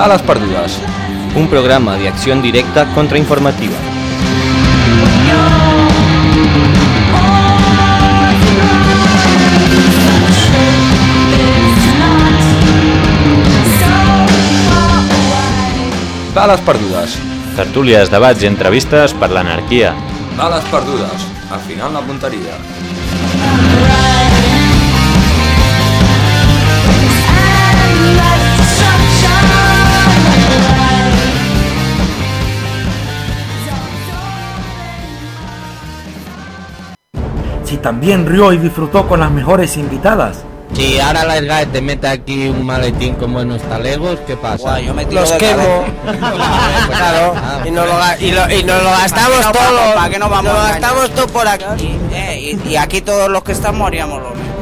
Balas perdudes. Un programa de acción directa contrainformativa. Bales perdudes. Tertúlies, debats i entrevistes per l'anarquia. Bales perdudes. Al final la punteria. Si también rió y disfrutó con las mejores invitadas. Si ahora la SGAE te mete aquí un maletín como en los talegos, ¿qué pasa? Guau, yo me tiro los quemo. Claro. Y nos lo gastamos todo. ¿Para qué nos vamos? Nos lo gastamos todo por aquí. Y aquí todos los que están moríamos los mismos.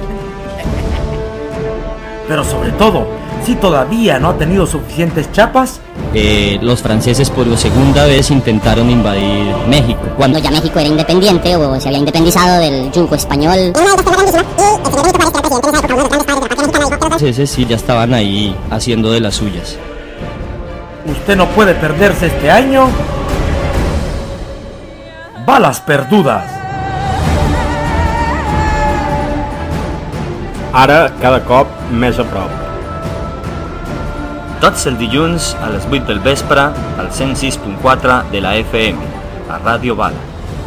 Pero sobre todo, si todavía no ha tenido suficientes chapas. Los franceses por segunda vez intentaron invadir México. Cuando ya México era independiente o se había independizado del yugo español. Los franceses sí ya estaban ahí haciendo de las suyas. Usted no puede perderse este año Balas perdudes. Ara, cada cop més a prop. Tots els dilluns a les 8 del vespre al 106.4 de la FM, a Radio Bala.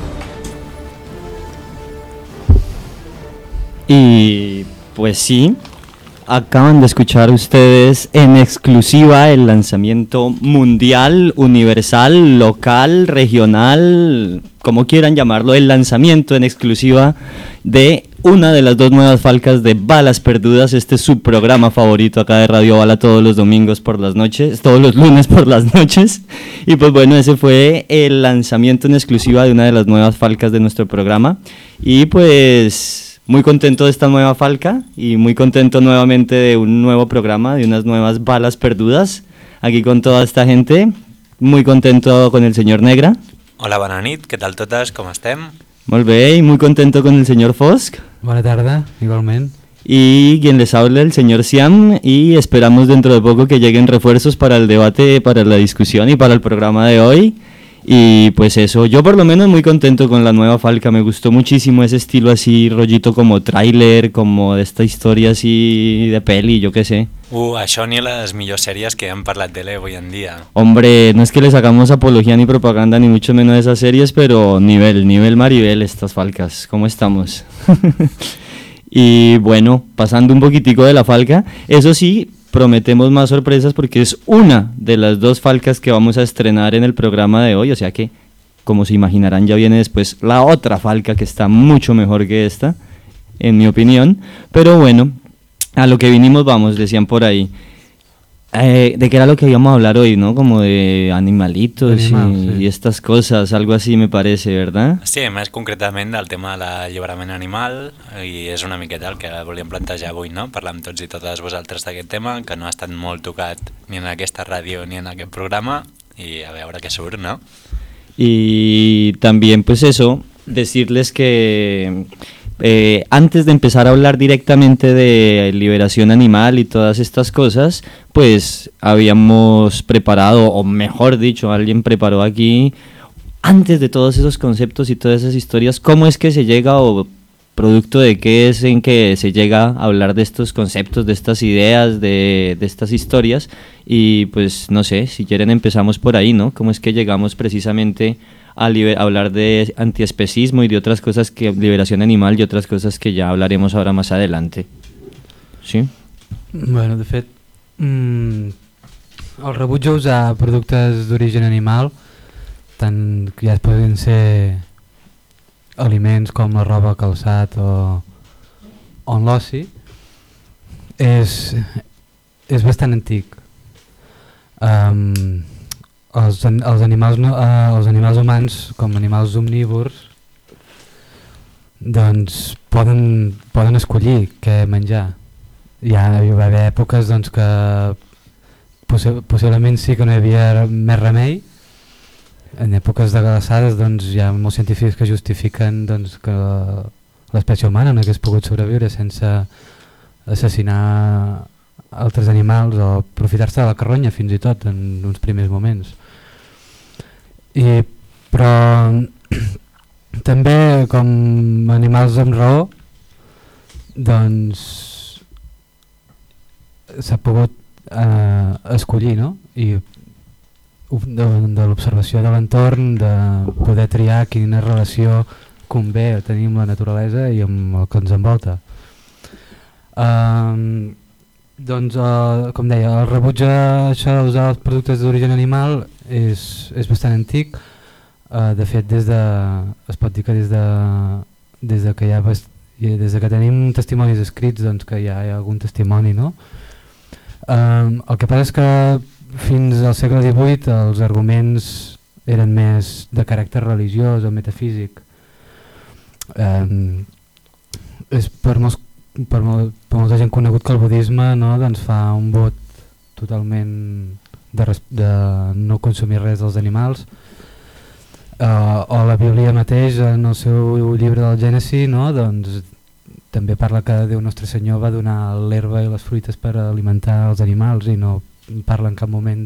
Y pues sí, acaban de escuchar ustedes en exclusiva el lanzamiento mundial, universal, local, regional, como quieran llamarlo, el lanzamiento en exclusiva de una de las dos nuevas falcas de Balas Perdudas. Este es su programa favorito acá de Radio Bala todos los domingos por las noches, todos los lunes por las noches. Y pues bueno, ese fue el lanzamiento en exclusiva de una de las nuevas falcas de nuestro programa. Y pues muy contento de esta nueva falca y muy contento nuevamente de un nuevo programa, de unas nuevas Balas Perdudas, aquí con toda esta gente. Muy contento con el señor Negra. Hola, bona nit, què tal totes, com estem? Molt bé, y muy contento con el señor Fosc. Buena tarde, igualmente. Y quien les habla, el señor Siam, y esperamos dentro de poco que lleguen refuerzos para el debate, para la discusión y para el programa de hoy. Y pues eso, yo por lo menos muy contento con la nueva falca, me gustó muchísimo ese estilo así, rollito como tráiler, como de esta historia así de peli, yo qué sé. Això ni les millors sèries que han parlat de hoy en día. Hombre, no es que le sacamos apología ni propaganda, ni mucho menos de esas series, pero nivel Maribel estas falcas, ¿cómo estamos? Y bueno, pasando un poquitico de la falca, eso sí, prometemos más sorpresas porque es una de las dos falcas que vamos a estrenar en el programa de hoy, o sea que, como se imaginarán, ya viene después la otra falca que está mucho mejor que esta, en mi opinión, pero bueno, a lo que vinimos vamos, decían por ahí. ¿De qué era lo que íbamos a hablar hoy, no? Como de animalitos sí. Y estas cosas, algo así me parece, ¿verdad? Sí, més concretament del tema de l'alliberament animal, i és una miqueta el que volíem plantejar avui, no? Parlar amb tots i totes vosaltres d'aquest tema, que no ha estat molt tocat ni en aquesta ràdio ni en aquest programa, i a veure què surt, ¿no? Y también, pues eso, decirles que antes de empezar a hablar directamente de liberación animal y todas estas cosas, pues habíamos preparado, o mejor dicho, alguien preparó aquí, antes de todos esos conceptos y todas esas historias, cómo es que se llega o producto de qué es en que se llega a hablar de estos conceptos, de estas ideas, de estas historias. Y pues no sé, si quieren empezamos por ahí, ¿no? Cómo es que llegamos precisamente a hablar de antiespecismo y de otras cosas, que liberación animal y otras cosas que ya hablaremos ahora más adelante. ¿Sí? Bueno, de fet, el rebuig a usar productes d'origen animal, tant que ja es poden ser aliments com la roba, calçat o l'oci, és bastant antic. Els animals humans, com animals omnívors, doncs poden escollir què menjar. Hi va haver èpoques doncs, que possiblement sí que no hi havia més remei. En èpoques de glaçades doncs, hi ha molts científics que justifiquen doncs, que l'espècie humana no hagués pogut sobreviure sense assassinar altres animals o aprofitar-se de la carronya fins i tot en uns primers moments. Però també com animals amb raó, doncs s'ha pogut escollir, no? I de l'observació de l'entorn, de poder triar quina relació convé tenir amb la naturalesa i amb el que ens envolta. Doncs, com deia, el rebuig a això d'usar els productes d'origen animal és bastant antic. De fet, es pot dir que des de que tenim testimonis escrits, doncs que hi ha algun testimoni, no? El que passa és que fins al segle XVIII els arguments eren més de caràcter religiós o metafísic. És per molta gent conegut que el budisme, no, doncs fa un vot totalment de no consumir res dels animals, o la Bíblia mateix en el seu llibre del Gènesi, no, doncs també parla que Déu Nostre Senyor va donar l'herba i les fruites per alimentar els animals i no parla en cap moment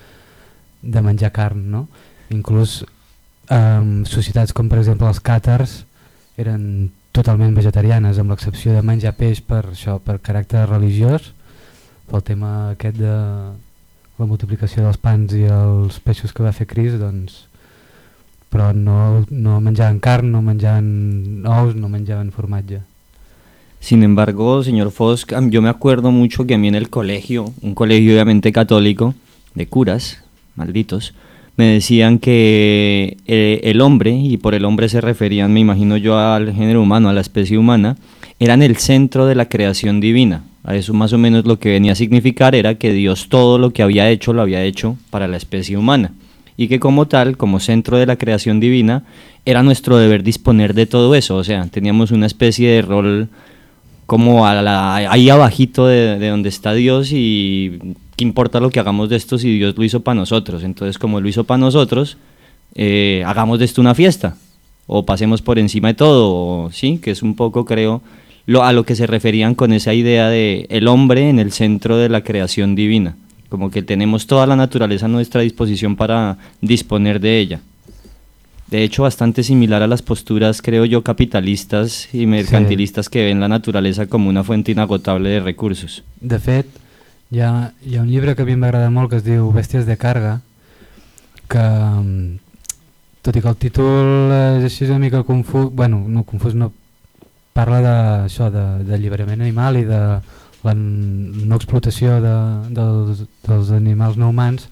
de menjar carn, no? Inclús societats com per exemple els càtars eren totalment vegetarianes, amb l'excepció de menjar peix per caràcter religiós, pel tema aquest de la multiplicació dels pans i els peixos que va fer Crist, doncs, però no menjaven carn, no menjaven ous, no menjaven formatge. Sin embargo, señor Fosk, yo me acuerdo mucho que a mí en el colegio, un colegio obviamente católico, de curas, malditos, me decían que el hombre, y por el hombre se referían, me imagino yo, al género humano, a la especie humana, eran el centro de la creación divina. A eso más o menos lo que venía a significar era que Dios todo lo que había hecho, lo había hecho para la especie humana. Y que como tal, como centro de la creación divina, era nuestro deber disponer de todo eso. O sea, teníamos una especie de rol como ahí abajito de donde está Dios, y qué importa lo que hagamos de esto si Dios lo hizo para nosotros. Entonces, como lo hizo para nosotros, hagamos de esto una fiesta, o pasemos por encima de todo, ¿sí? Que es un poco, creo, a lo que se referían con esa idea de el hombre en el centro de la creación divina, como que tenemos toda la naturaleza a nuestra disposición para disponer de ella. De hecho, bastante similar a las posturas, creo yo, capitalistas y mercantilistas, que ven la naturaleza como una fuente inagotable de recursos. De fet, hi ha un llibre que a mi m'agrada molt que es diu Bèsties de càrrega, que tot i que el títol és així una mica confús, no parla d'això, d'alliberament animal i de la no explotació dels animals no humans.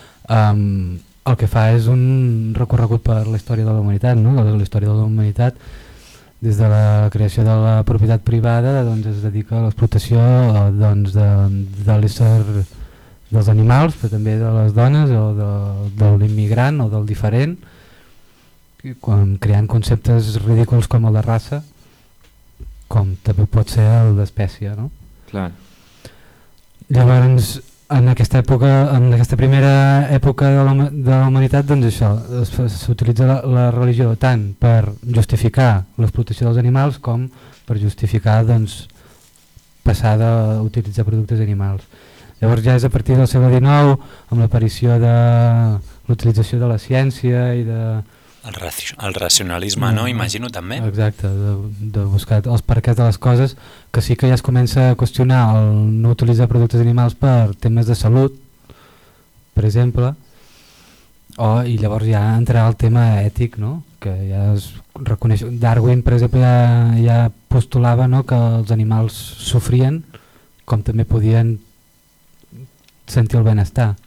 El que fa és un recorregut per la història de la humanitat, no? La història de la humanitat, des de la creació de la propietat privada, doncs es dedica a l'explotació de l'ésser dels animals, però també de les dones o de l'immigrant o del diferent, creant conceptes ridículs com el de raça, com també pot ser el d'espècie, no? Clar. Llavors, en aquesta primera època de la humanitat, doncs això, s'utilitza la religió tant per justificar l'explotació dels animals com per justificar, doncs, passar d'utilitzar productes animals. Llavors ja és a partir del segle XIX, amb l'aparició de l'utilització de la ciència i de... El racionalisme, no? Imagino també. Exacte, de buscar els perquès de les coses, que sí que ja es comença a qüestionar el no utilitzar productes animals per temes de salut, per exemple, i llavors ja entrarà el tema ètic, no? Que ja es reconeix. Darwin, per exemple, ja postulava, no, que els animals sofrien, com també podien sentir el benestar.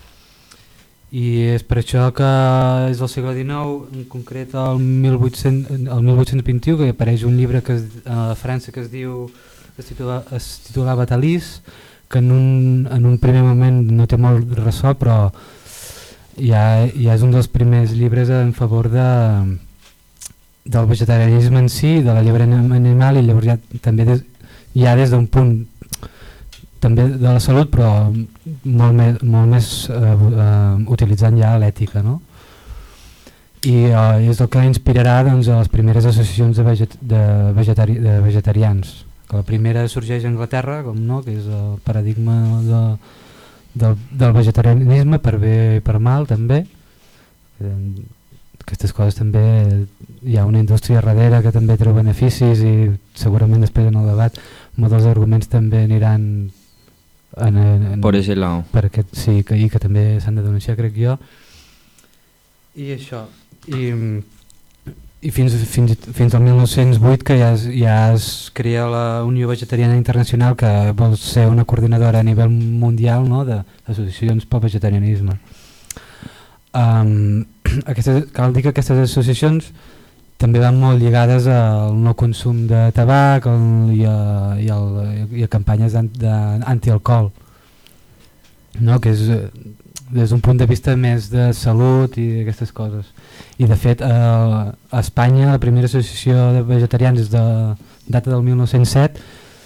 I és per això que és del segle XIX, en concret el 1821, que apareix un llibre a França que es titulava Talís, que en un primer moment no té molt ressò, però ja és un dels primers llibres en favor del vegetarianisme en si, de l'alliberament animal, i llavors ja també des d'un punt també de la salut, però molt més utilitzant ja l'ètica, no? I és el que inspirarà, doncs, a les primeres associacions de vegetarians, que la primera sorgeix a Anglaterra, com no, que és el paradigma del vegetarianisme per bé i per mal també. Aquestes coses també hi ha una indústria darrere que també treu beneficis i segurament després en el debat molts dels arguments també aniran por ese lado, perquè sí, i que també s'han de denunciar, crec jo. I això i fins al 1908 que ja es crea la Unió Vegetariana Internacional, que vol ser una coordinadora a nivell mundial, no?, d'associacions pel vegetarianisme. Cal dir que aquestes associacions també van molt lligades al no consum de tabac i a campanyes d'antialcohol, no? Que és des d'un punt de vista més de salut i aquestes coses. I de fet a Espanya la primera associació de vegetarians és data del 1907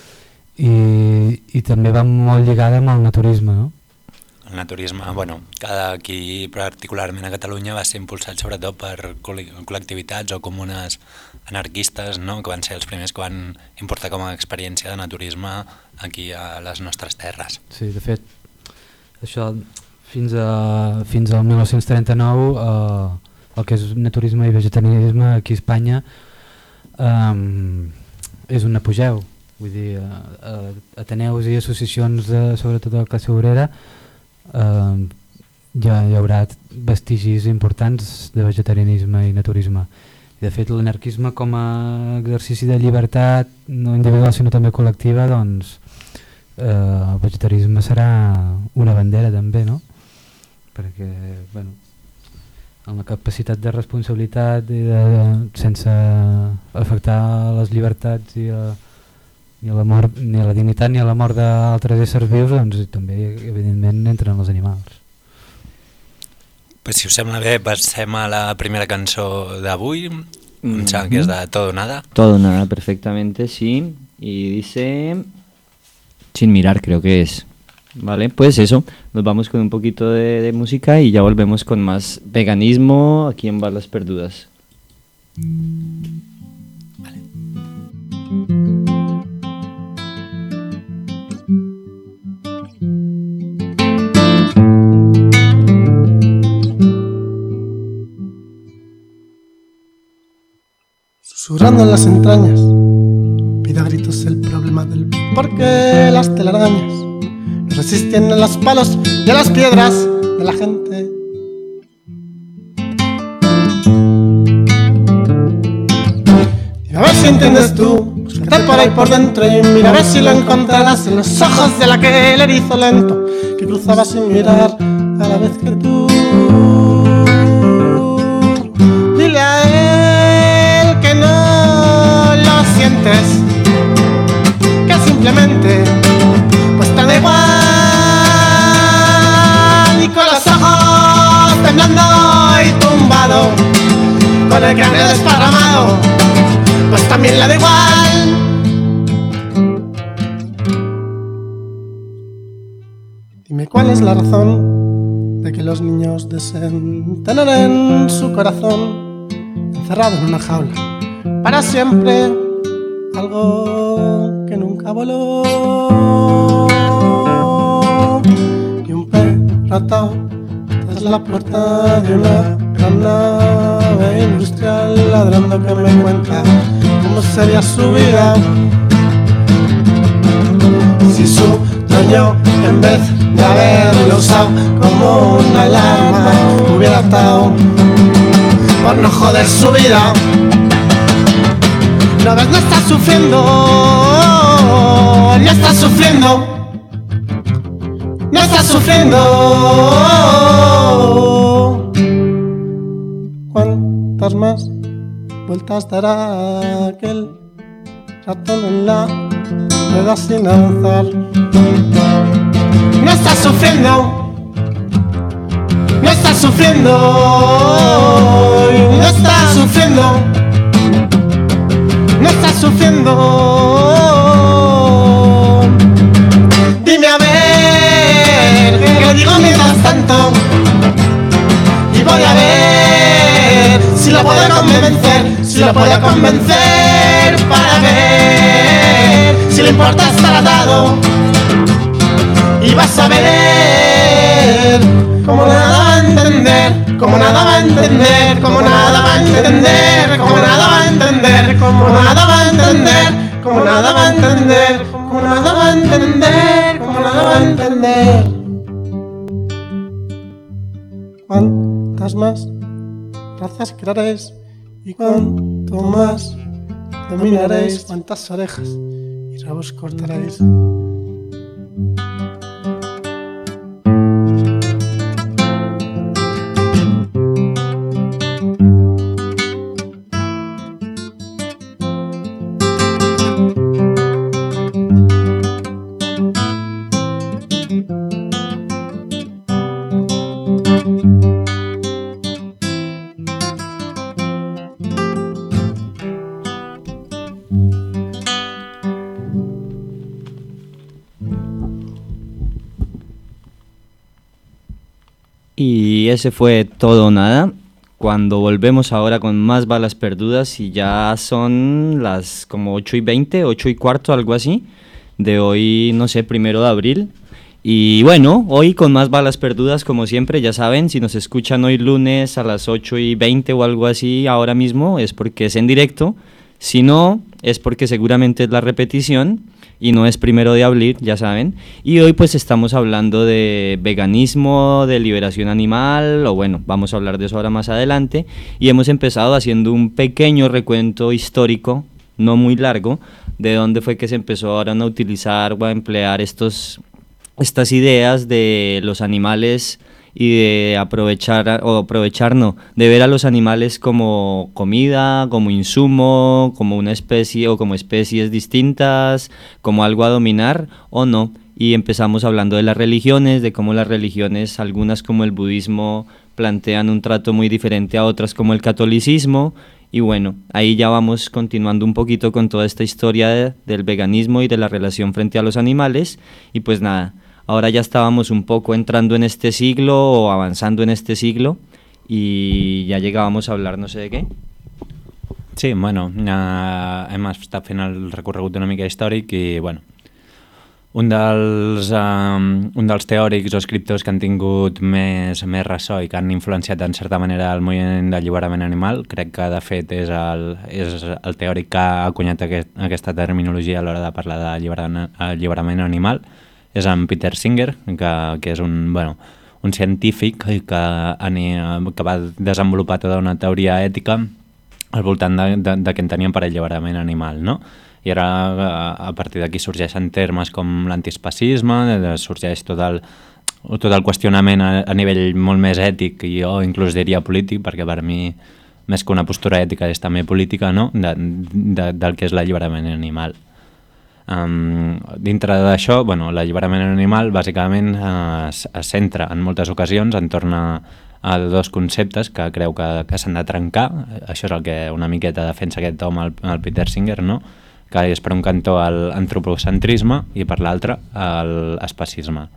i també va molt lligada amb el naturisme, no? El naturisme, bueno, aquí particularment a Catalunya va ser impulsat sobretot per col·lectivitats o comunes anarquistes, no?, que van ser els primers que van importar com a experiència de naturisme aquí a les nostres terres. Sí, de fet, això fins al 1939 el que és naturisme i vegetarianisme aquí a Espanya és un apogeu, vull dir, ateneus i associacions sobretot de la classe obrera ja hi haurà vestigis importants de vegetarianisme i naturisme. I de fet l'anarquisme com a exercici de llibertat no individual sinó també col·lectiva, doncs el vegetarisme serà una bandera també, no? Perquè, bueno, amb la capacitat de responsabilitat i sense afectar les llibertats i la mort, ni a la dignitat ni a la mort d'altres éssers vius, doncs també evidentment entren els animals. Pues si us sembla bé, passem a la primera cançó d'avui, em sembla que és de Todo Nada. Todo Nada, perfectamente, sí, y dice Sin Mirar, creo que es. Vale, pues eso, nos vamos con un poquito de música y ya volvemos con más veganismo aquí en Balas Perdudas. Vale. Susurrando en las entrañas, pido a gritos el problema del por qué las telarañas no resisten a los palos y a las piedras de la gente. Dime a ver si entiendes tú, búscate por ahí por dentro y mira a ver si lo encontrarás en los ojos de aquel erizo lento que cruzaba sin mirar a la vez que tú. Dile a él que no lo sientes, que simplemente pues te da igual, y con los ojos temblando y tumbado, con el cráneo desparramado, pues también le da igual. Dime cuál es la razón de que los niños deseen tener en su corazón, encerrado en una jaula, para siempre, algo que nunca voló. Y un perro atado tras la puerta de una gran nave industrial, ladrando que me cuenta cómo sería su vida si su dueño, en vez de haberlo usado como una alarma, hubiera atado por no joder su vida. No ves, no estás sufriendo, no estás sufriendo, no estás sufriendo. ¿Cuántas más vueltas dará aquel ratón en la rueda sin avanzar? No estás sufriendo, no estás sufriendo, no estás sufriendo, no estás sufriendo. Dime a ver, que digo mientras tanto, y voy a ver si lo puedo convencer, si lo puedo convencer, para ver si le importa estar atado. Y vas a ver como nada va a entender, como nada va a entender, como nada va a entender, como nada va a entender, como nada va a entender, como nada va a entender, como nada va a entender, como nada va a entender. Cuantas más razas crearéis y cuanto más dominaréis, cuantas orejas y rabos cortaréis. Y ese fue Todo o Nada. Cuando volvemos ahora con más balas perdudas y ya son las como 8:20, 8:15, algo así, de hoy, no sé, 1 de abril. Y bueno, hoy con más balas perdudas, como siempre, ya saben, si nos escuchan hoy lunes a las 8:20 o algo así ahora mismo, es porque es en directo. Si no, es porque seguramente es la repetición y no es 1 de abril, ya saben. Y hoy pues estamos hablando de veganismo, de liberación animal, o bueno, vamos a hablar de eso ahora más adelante. Y hemos empezado haciendo un pequeño recuento histórico, no muy largo, de dónde fue que se empezó ahora a utilizar o a emplear estas ideas de los animales y de de ver a los animales como comida, como insumo, como una especie o como especies distintas, como algo a dominar o no. Y empezamos hablando de las religiones, de cómo las religiones, algunas como el budismo, plantean un trato muy diferente a otras como el catolicismo. Y bueno, ahí ya vamos continuando un poquito con toda esta historia del veganismo y de la relación frente a los animales. Y pues nada, ahora ya estábamos un poco entrando en este siglo o avanzando en este siglo i ja llegábamos a hablar no sé de què. Sí, bueno, hem estat fent el recorregut una mica històric i, bueno, un dels teòrics o escriptors que han tingut més ressò i que han influenciat en certa manera el moviment d'alliberament animal, crec que de fet és el teòric que ha acunyat aquesta terminologia a l'hora de parlar d'alliberament animal, és en Peter Singer, que és un científic que va desenvolupar tota una teoria ètica al voltant de què enteníem per alliberament animal, no? I ara a partir d'aquí sorgeixen termes com l'antiespecisme, sorgeix tot el qüestionament a nivell molt més ètic i jo inclús diria polític, perquè per mi més que una postura ètica és també política, no? Del que és l'alliberament animal. Dintre d'això, l'alliberament animal bàsicament es centra en moltes ocasions entorn a dos conceptes que creu que s'han de trencar. Això és el que una miqueta defensa aquest home, el Peter Singer, no? Que és per un cantó l'antropocentrisme i per l'altre l'especisme.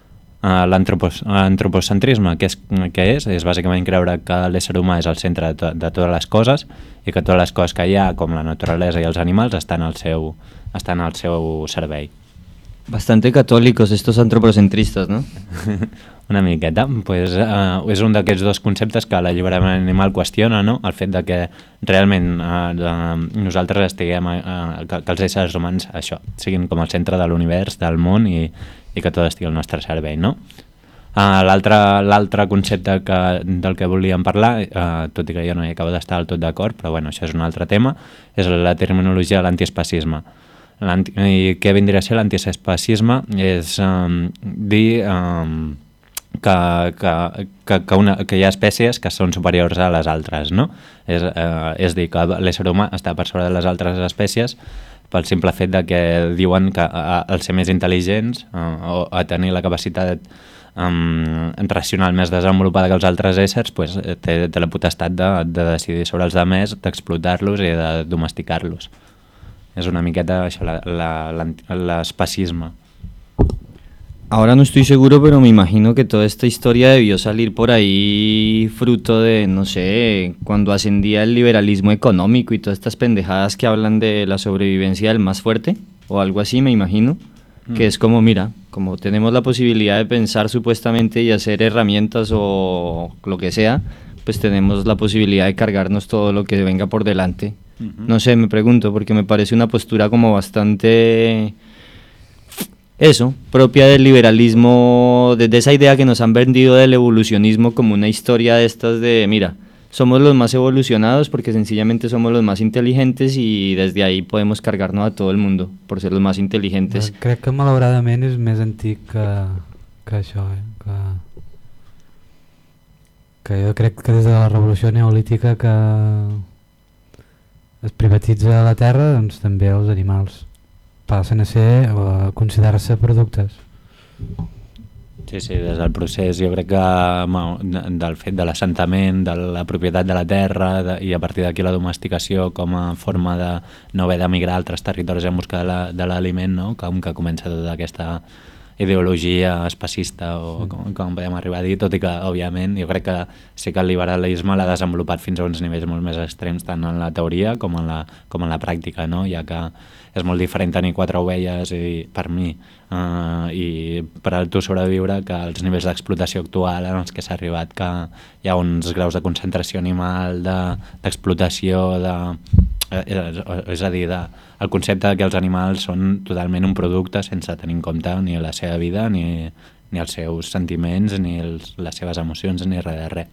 L'antropocentrisme, què és? És bàsicament creure que l'ésser humà és el centre de totes les coses i que totes les coses que hi ha, com la naturalesa i els animals, estan al seu servei. Bastante católicos estos antropocentristas, ¿no? Una miqueta. Pues, és un d'aquests dos conceptes que l'alliberament animal qüestiona, no? El fet de que realment nosaltres estiguem, que els éssers humans això, siguin com el centre de l'univers, del món i que tot estigui al nostre servei, no? L'altre concepte del que volíem parlar, tot i que jo no hi acabo d'estar del tot d'acord, però bueno, això és un altre tema, és la terminologia de l'antiespecisme. I què vindria a ser l'antiespecisme? És dir que hi ha espècies que són superiors a les altres, no? És dir, que l'ésser humà està per sobre de les altres espècies pel simple fet de que diuen que al ser més intel·ligents o a tenir la capacitat racional més desenvolupada que els altres éssers, té la potestat de decidir sobre els altres, d'explotar-los i de domesticar-los. Es una miqueta això, l'especisme. Ahora no estoy seguro, pero me imagino que toda esta historia debió salir por ahí fruto de, no sé, cuando ascendía el liberalismo económico y todas estas pendejadas que hablan de la sobrevivencia del más fuerte, o algo así, me imagino, que es como, mira, como tenemos la posibilidad de pensar supuestamente y hacer herramientas o lo que sea, pues tenemos la posibilidad de cargarnos todo lo que venga por delante. No sé, me pregunto, porque me parece una postura como bastante... Eso, propia del liberalismo, de esa idea que nos han vendido del evolucionismo como una historia de estas de, mira, somos los más evolucionados porque sencillamente somos los más inteligentes y desde ahí podemos cargarnos a todo el mundo por ser los más inteligentes. Crec que malauradament és més antic que això, que jo crec que des de la revolució neolítica que es privatitza la terra, doncs també els animals passen a ser o a considerar-se productes. Sí, des del procés jo crec que del fet de l'assentament, de la propietat de la terra i a partir d'aquí la domesticació com a forma de no haver d'emigrar a altres territoris en busca de l'aliment, no? Com que comença tota aquesta ideologia especista o com podem arribar a dir, tot i que òbviament jo crec que sí que el liberalisme l'ha desenvolupat fins a uns nivells molt més extrems tant en la teoria com en la pràctica, no? Ja que és molt diferent tenir 4 ovelles i per mi i per a tu sobreviure que els nivells d'explotació actual en els que s'ha arribat, que hi ha uns graus de concentració animal, d'explotació, és a dir, el concepte que els animals són totalment un producte sense tenir en compte ni la seva vida, ni els seus sentiments, ni les seves emocions, ni res de res.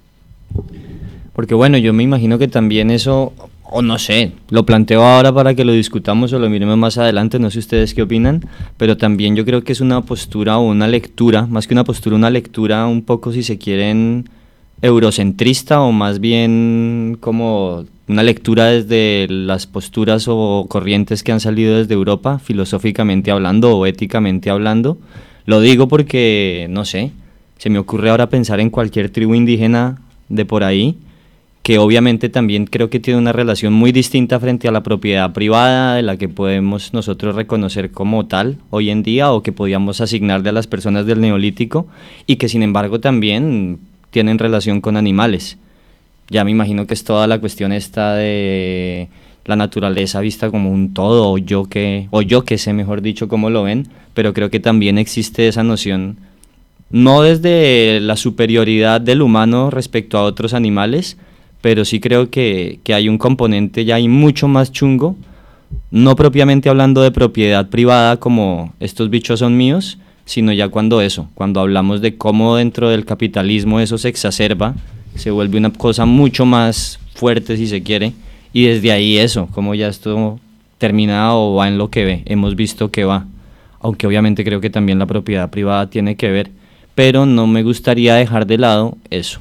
Porque bueno, yo me imagino que también eso, o no sé, lo planteo ahora para que lo discutamos o lo miremos más adelante, no sé ustedes qué opinan, pero también yo creo que es una postura o una lectura, más que una postura, una lectura un poco, si se quieren, eurocentrista o más bien como una lectura desde las posturas o corrientes que han salido desde Europa, filosóficamente hablando o éticamente hablando. Lo digo porque, no sé, se me ocurre ahora pensar en cualquier tribu indígena de por ahí, que obviamente también creo que tiene una relación muy distinta frente a la propiedad privada de la que podemos nosotros reconocer como tal hoy en día o que podíamos asignarle a las personas del Neolítico y que sin embargo también tienen relación con animales. Ya me imagino que es toda la cuestión esta de la naturaleza vista como un todo, o yo que sé, mejor dicho, cómo lo ven, pero creo que también existe esa noción, no desde la superioridad del humano respecto a otros animales, pero sí creo que hay un componente ya hay mucho más chungo, no propiamente hablando de propiedad privada como estos bichos son míos, sino ya cuando hablamos de cómo dentro del capitalismo eso se exacerba, se vuelve una cosa mucho más fuerte si se quiere, y desde ahí eso, como ya esto termina o va en lo que hemos visto que va, aunque obviamente creo que también la propiedad privada tiene que ver, pero no me gustaría dejar de lado eso,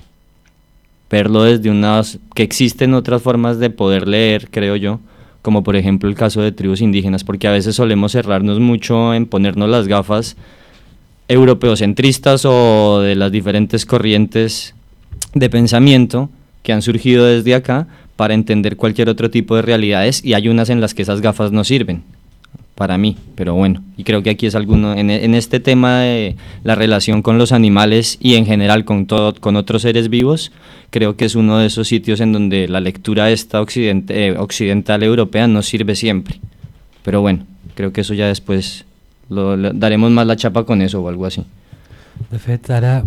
verlo desde que existen otras formas de poder leer, creo yo, como por ejemplo el caso de tribus indígenas, porque a veces solemos cerrarnos mucho en ponernos las gafas europeocentristas o de las diferentes corrientes de pensamiento que han surgido desde acá para entender cualquier otro tipo de realidades, y hay unas en las que esas gafas no sirven para mí, pero bueno, y creo que aquí es alguno en este tema de la relación con los animales y en general con otros seres vivos, creo que es uno de esos sitios en donde la lectura esta occidental europea no sirve siempre, pero bueno, creo que eso ya después daremos más la chapa con eso o algo así. De fet, ara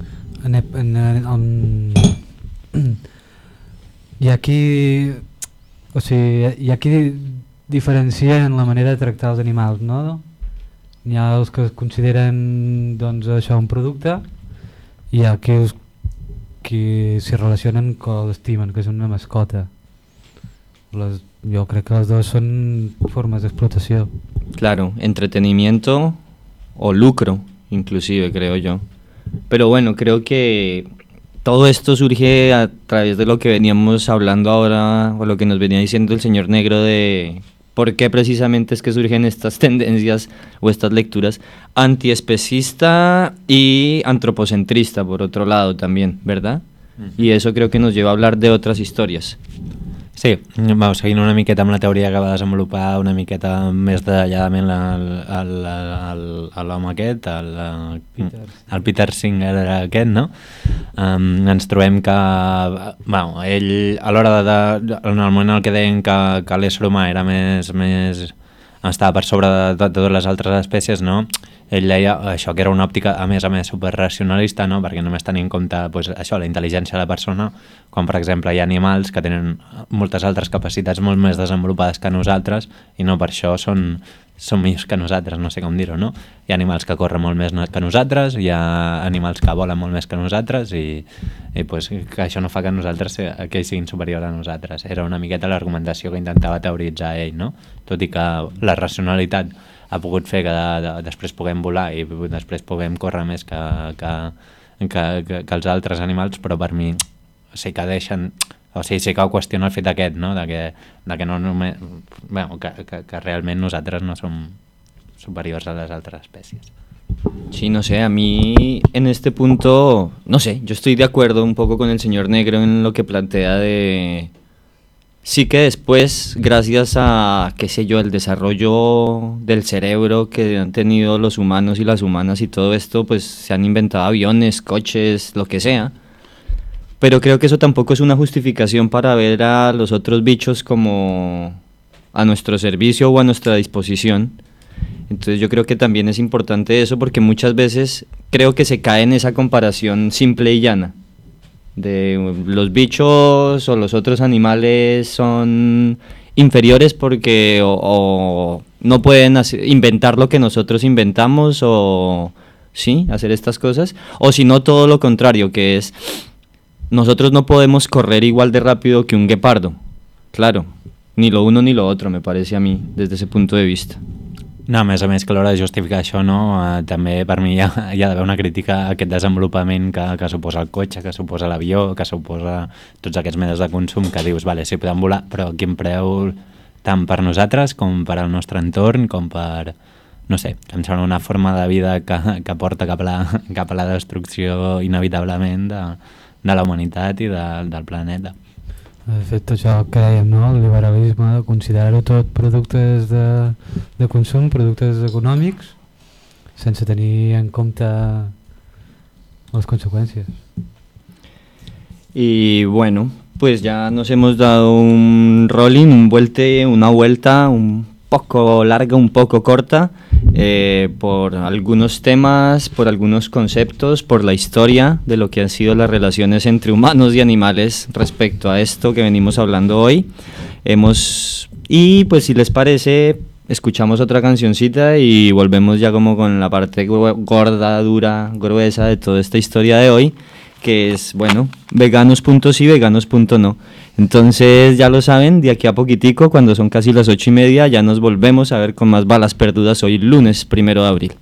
hi ha qui diferencien la manera de tractar els animals, no? N'hi ha els que consideren doncs, això un producte i hi ha qui s'hi relacionen que l'estimen, que és una mascota. Jo crec que les dues són formes d'explotació. Claro, entretenimiento o lucro, inclusive, creo yo. Pero bueno, creo que todo esto surge a través de lo que veníamos hablando ahora, o lo que nos venía diciendo el señor Negro de por qué precisamente es que surgen estas tendencias o estas lecturas antiespecista y antropocentrista, por otro lado también, ¿verdad? Y eso creo que nos lleva a hablar de otras historias. Sí, seguint una miqueta amb la teoria que va desenvolupar una miqueta més detalladament l'home aquest, el Peter Singer aquest, no? Ens trobem que ell, a l'hora en el moment en què deien que l'ésser humà era més estava per sobre de totes les altres espècies, no? Ell deia això, que era una òptica a més superracionalista, no? Perquè només tenia en compte pues, això, la intel·ligència de la persona, quan per exemple hi ha animals que tenen moltes altres capacitats molt més desenvolupades que nosaltres i no per això són millors que nosaltres, no sé com dir-ho, no? Hi ha animals que corren molt més que nosaltres, hi ha animals que volen molt més que nosaltres i pues, que això no fa que nosaltres que ells siguin superiors a nosaltres. Era una miqueta l'argumentació que intentava teoritzar ell, no? Tot i que la racionalitat ha pogut fer que després puguem volar i després puguem córrer més que els altres animals, però per mi sí que deixen... O sigui, sí que ho qüestiona el fet aquest, no? De que no només... Bueno, que realment nosaltres no som superiors a les altres especies. Sí, no sé, a mí en este punto, no sé, yo estoy de acuerdo un poco con el señor Negro en lo que plantea de... Sí que después, gracias a, qué sé yo, el desarrollo del cerebro que han tenido los humanos y las humanas y todo esto, pues se han inventado aviones, coches, lo que sea. Pero creo que eso tampoco es una justificación para ver a los otros bichos como a nuestro servicio o a nuestra disposición. Entonces yo creo que también es importante eso porque muchas veces creo que se cae en esa comparación simple y llana. De los bichos o los otros animales son inferiores porque o no pueden inventar lo que nosotros inventamos o sí, hacer estas cosas. O si no, todo lo contrario, que es... Nosotros no podemos correr igual de rápido que un guepardo, claro, ni lo uno ni lo otro, me parece a mí, desde ese punto de vista. No, a més que a l'hora de justificar això, no, també per mi hi ha d'haver una crítica a aquest desenvolupament que suposa el cotxe, que suposa l'avió, que suposa tots aquests mètodes de consum que dius, vale, sí, podem volar, però a quin preu tant per nosaltres com per al nostre entorn, com per... No sé, em sembla una forma de vida que porta cap a la destrucció inevitablement de la humanitat i del planeta. De fet, això que dèiem, no? El liberalisme, de considerar-ho tot productes de consum, productes econòmics, sense tenir en compte les conseqüències. Y bueno, pues ya nos hemos dado un rolling, una vuelta un poco larga, un poco corta, por algunos temas, por algunos conceptos, por la historia de lo que han sido las relaciones entre humanos y animales respecto a esto que venimos hablando hoy. Y pues si les parece, escuchamos otra cancioncita y volvemos ya como con la parte gorda, dura, gruesa de toda esta historia de hoy, que es, bueno, veganos.sí, veganos.no. Entonces ya lo saben, de aquí a poquitico, cuando son casi las 8:30, ya nos volvemos a ver con más balas perdudas hoy lunes 1 de abril.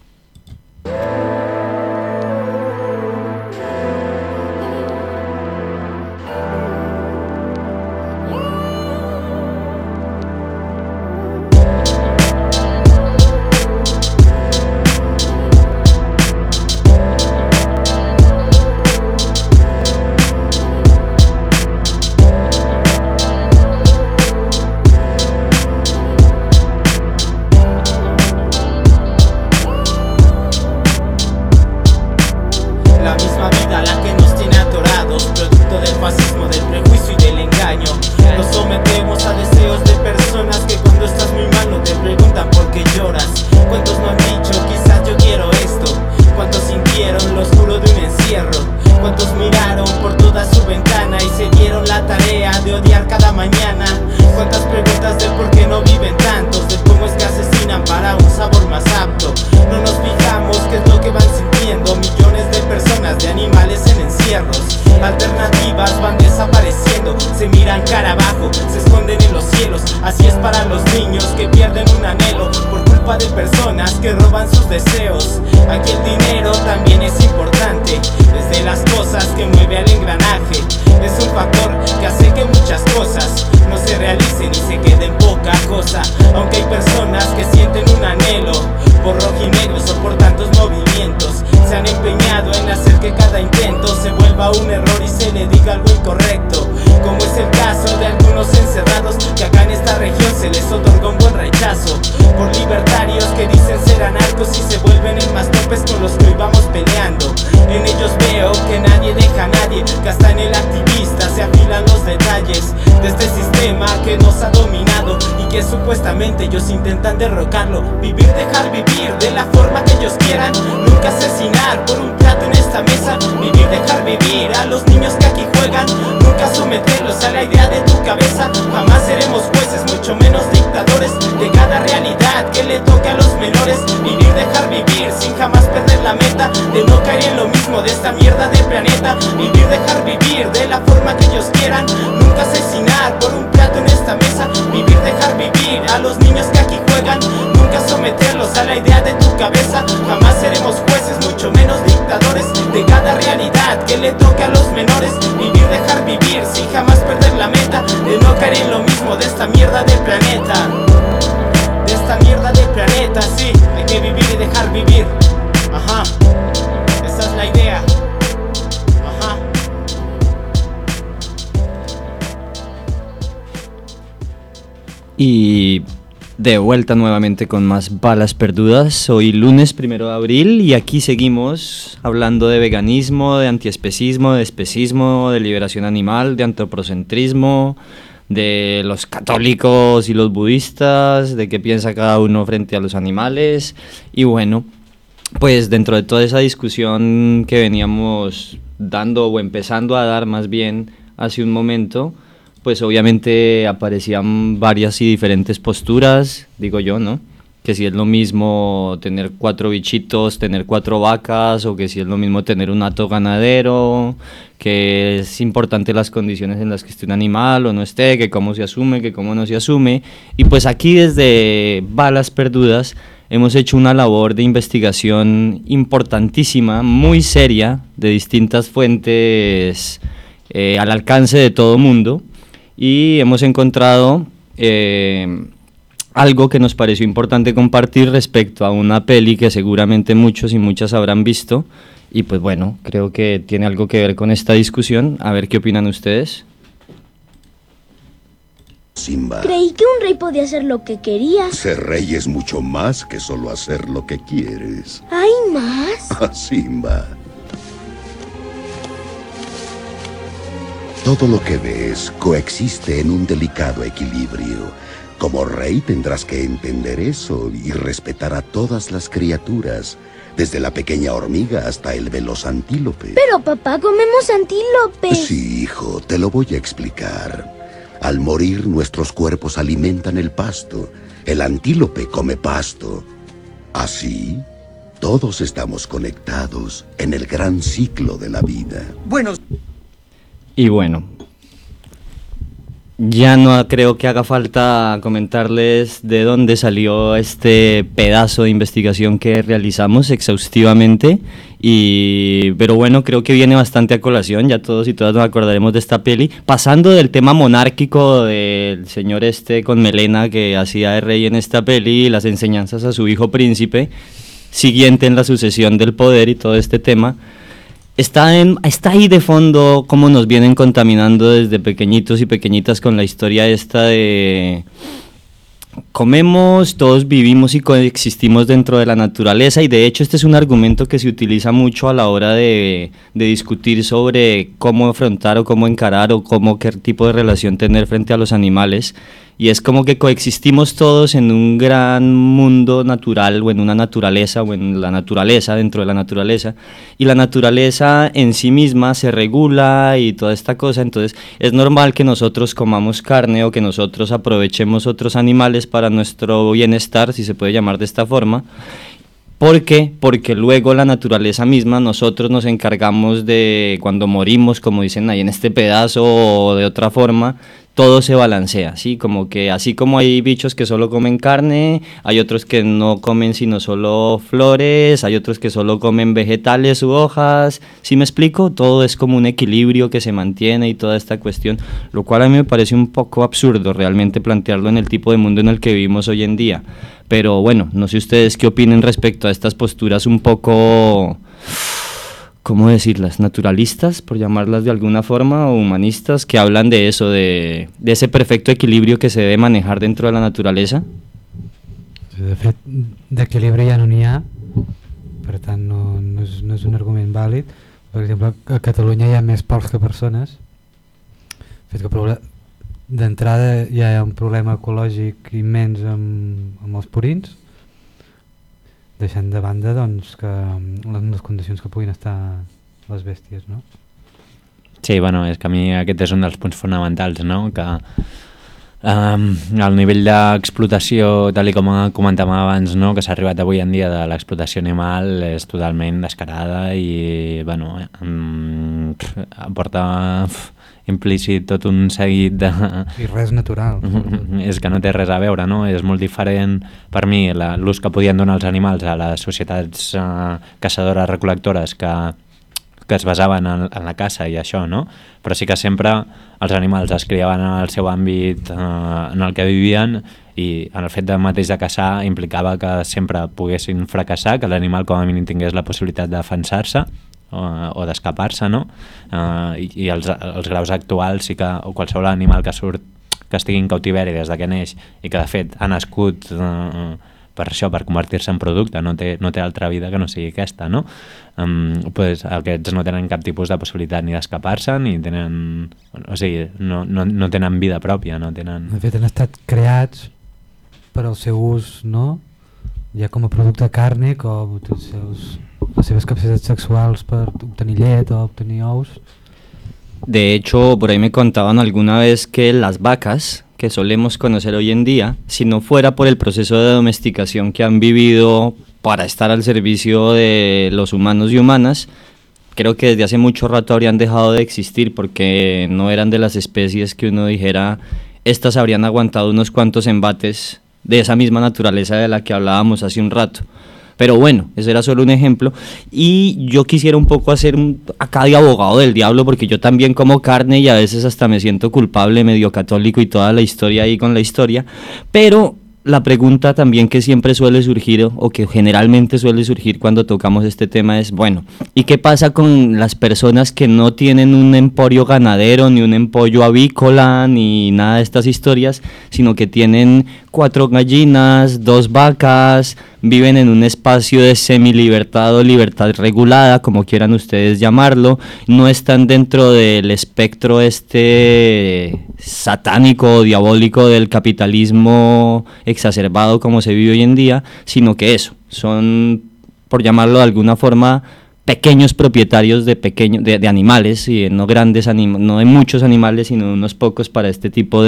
Un error y se le diga algo incorrecto, como es el caso de algunos encerrados que acá en esta región educación se les otorga un buen rechazo. Por libertarios que dicen ser anarcos y se vuelven en más topes con los que hoy vamos peleando. En ellos veo que nadie deja a nadie, que hasta en el activista se afilan los detalles de este sistema que nos ha dominado y que supuestamente ellos intentan derrocarlo. Vivir, dejar vivir de la forma que ellos quieran, nunca asesinar por un plato en esta mesa. Vivir, dejar vivir a los niños que aquí juegan, nunca someterlos a la idea de tu cabeza. Jamás seremos jueces, mucho menos dictadores de cada realidad que le toque a los menores. Vivir, dejar vivir sin jamás perder la meta de no caer en lo mismo de esta mierda de planeta. Vivir, dejar vivir de la forma que ellos quieran, nunca asesinar por un plato en esta mesa. Vivir, dejar vivir a los niños que aquí juegan, nunca someterlos a la idea de tu cabeza. Jamás seremos jueces, mucho menos dictadores de cada realidad que le toque a los menores. Vivir, dejar vivir sin jamás perder la meta de no caer en lo mismo de esta mierda de planeta. De esta mierda de planeta, sí, hay que vivir y dejar vivir. Ajá, esa es la idea. Ajá. Y de vuelta nuevamente con más Balas Perdudas. Hoy lunes 1 de abril y aquí seguimos hablando de veganismo, de antiespecismo, de especismo, de liberación animal, de antropocentrismo, de los católicos y los budistas, de qué piensa cada uno frente a los animales. Y bueno, pues dentro de toda esa discusión que veníamos dando o empezando a dar más bien hace un momento, pues obviamente aparecían varias y diferentes posturas, digo yo, ¿no? Que si es lo mismo tener 4 bichitos, tener 4 vacas, o que si es lo mismo tener un hato ganadero, que es importante las condiciones en las que esté un animal o no esté, que cómo se asume, que cómo no se asume. Y pues aquí desde Balas Perdudas hemos hecho una labor de investigación importantísima, muy seria, de distintas fuentes al alcance de todo mundo, y hemos encontrado algo que nos pareció importante compartir respecto a una peli que seguramente muchos y muchas habrán visto, y pues bueno, creo que tiene algo que ver con esta discusión. A ver qué opinan ustedes. Simba. Creí que un rey podía hacer lo que quería. Ser rey es mucho más que solo hacer lo que quieres. ¿Hay más? Simba. Todo lo que ves coexiste en un delicado equilibrio. Como rey tendrás que entender eso y respetar a todas las criaturas, desde la pequeña hormiga hasta el veloz antílope. Pero papá, comemos antílopes. Sí, hijo, te lo voy a explicar. Al morir, nuestros cuerpos alimentan el pasto. El antílope come pasto. Así, todos estamos conectados en el gran ciclo de la vida. Y bueno, ya no creo que haga falta comentarles de dónde salió este pedazo de investigación que realizamos exhaustivamente, pero bueno, creo que viene bastante a colación, ya todos y todas nos acordaremos de esta peli, pasando del tema monárquico del señor con melena que hacía de rey en esta peli y las enseñanzas a su hijo príncipe, siguiente en la sucesión del poder y todo este tema. Está ahí de fondo cómo nos vienen contaminando desde pequeñitos y pequeñitas con la historia esta de comemos, todos vivimos y coexistimos dentro de la naturaleza, y de hecho este es un argumento que se utiliza mucho a la hora de discutir sobre cómo afrontar o cómo encarar o qué tipo de relación tener frente a los animales. Y es como que coexistimos todos en un gran mundo natural, o en una naturaleza, o en la naturaleza, dentro de la naturaleza, y la naturaleza en sí misma se regula y toda esta cosa. Entonces es normal que nosotros comamos carne o que nosotros aprovechemos otros animales para nuestro bienestar, si se puede llamar de esta forma. ¿Por qué? Porque luego la naturaleza misma, nosotros nos encargamos de, cuando morimos, como dicen ahí en este pedazo, o de otra forma, todo se balancea, ¿sí? Como que así como hay bichos que solo comen carne, hay otros que no comen sino solo flores, hay otros que solo comen vegetales u hojas, ¿sí me explico? Todo es como un equilibrio que se mantiene y toda esta cuestión, lo cual a mí me parece un poco absurdo realmente plantearlo en el tipo de mundo en el que vivimos hoy en día. Pero bueno, no sé ustedes qué opinen respecto a estas posturas un poco ¿cómo decirlas? Naturalistas, por llamarlas de alguna forma, o humanistas, que hablan de eso, de ese perfecto equilibrio que se debe manejar dentro de la naturaleza. De fet, d'equilibri ja no n'hi ha, per tant no és un argument vàlid. Per exemple, a Catalunya hi ha més porcs que persones, fet que d'entrada ja hi ha un problema ecològic immens amb els purins, deixant de banda doncs, que les condicions que puguin estar les bèsties, no? Sí, bueno, és que a mi aquest és un dels punts fonamentals, no? Que el nivell d'explotació, tal com comentàvem abans, no? Que s'ha arribat avui en dia de l'explotació animal és totalment descarada i bueno, porta implícit tot un seguit de... I res natural. És que no té res a veure, no? És molt diferent per mi l'ús que podien donar els animals a les societats caçadores recol·lectores que es basaven en la caça i això, no? Però sí que sempre els animals es criaven en el seu àmbit en el que vivien i en el fet de mateix de caçar implicava que sempre poguessin fracassar, que l'animal com a mínim tingués la possibilitat de defensar-se o d'escapar-se, no? I els graus actuals sí que qualsevol animal que surt, que estigui en cautiveri des de que neix i que de fet ha nascut per això, per convertir-se en producte, no té altra vida que no sigui aquesta, no? Pues aquests no tenen cap tipus de possibilitat ni d'escapar-se ni tenen, o sigui, no tenen vida pròpia, no tenen... De fet han estat creats per al seu ús, no? Ja com a producte càrnic o les seves capacitats sexuals per obtenir llet o obtenir ous. De hecho, por ahí me contaban alguna vez que las vacas que solemos conocer hoy en día, si no fuera por el proceso de domesticación que han vivido para estar al servicio de los humanos y humanas, creo que desde hace mucho rato habrían dejado de existir porque no eran de las especies que uno dijera, estas habrían aguantado unos cuantos embates de esa misma naturaleza de la que hablábamos hace un rato. Pero bueno, ese era solo un ejemplo y yo quisiera un poco hacer acá de abogado del diablo porque yo también como carne y a veces hasta me siento culpable, medio católico y toda la historia ahí con la historia, pero la pregunta también que siempre suele surgir o que generalmente suele surgir cuando tocamos este tema es, bueno, ¿y qué pasa con las personas que no tienen un emporio ganadero, ni un emporio avícola, ni nada de estas historias, sino que tienen 4 gallinas, 2 vacas, viven en un espacio de semilibertad o libertad regulada, como quieran ustedes llamarlo, no están dentro del espectro satánico o diabólico del capitalismo exacerbado como se vive hoy en día, sino que son, por llamarlo de alguna forma, pequeños propietarios de animales, y no grandes no de muchos animales, sino de unos pocos para este tipo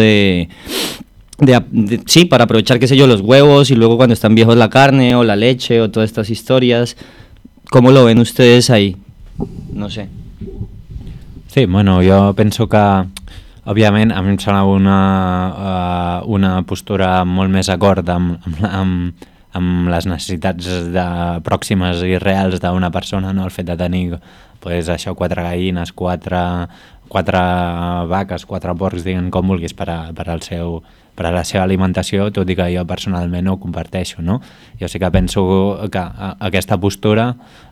sí, para aprovechar, qué sé yo, los huevos y luego cuando están viejos la carne o la leche o todas estas historias. ¿Cómo lo ven ustedes ahí? No sé. Sí, bueno, jo penso que òbviament a mi em sembla una postura molt més acord amb les necessitats pròximes i reals d'una persona, no? El fet de tenir pues, això, 4 gallines, 4 vaques, 4 porcs, diguin com vulguis, per a la seva alimentació, tot i que jo personalment no ho comparteixo, no? Jo sí que penso que aquesta postura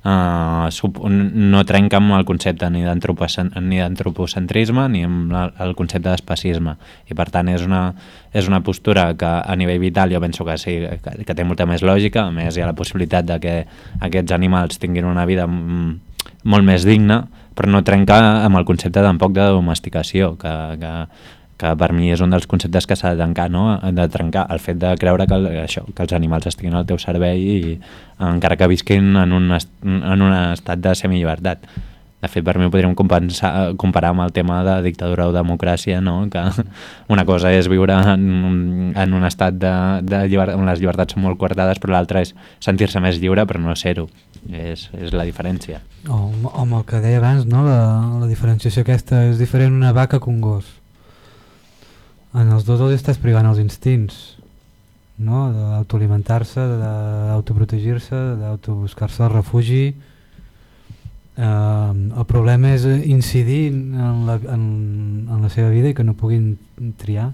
no trenca amb el concepte ni d'antropocentrisme ni amb el concepte d'especisme, i per tant és una postura que a nivell vital jo penso que sí, que té molta més lògica. A més hi ha la possibilitat de que aquests animals tinguin una vida molt més digna, però no trenca amb el concepte tampoc de domesticació, que per mi és un dels conceptes que s'ha de trencar, no? De trencar el fet de creure que els animals estiguin al teu servei i encara que visquin en un estat de semillibertat. De fet, per mi ho podríem comparar amb el tema de dictadura o democràcia, no? Que una cosa és viure en un estat on les llibertats són molt coartades, però l'altra és sentir-se més lliure però no ser-ho. És la diferència. O amb el que deia abans, no? La diferenciació aquesta és diferent una vaca que un gos. En els dos els estàs privant els instints, no? D'autoalimentar-se, d'autoprotegir-se, d'autobuscar-se el refugi. El problema és incidir en la seva vida i que no puguin triar.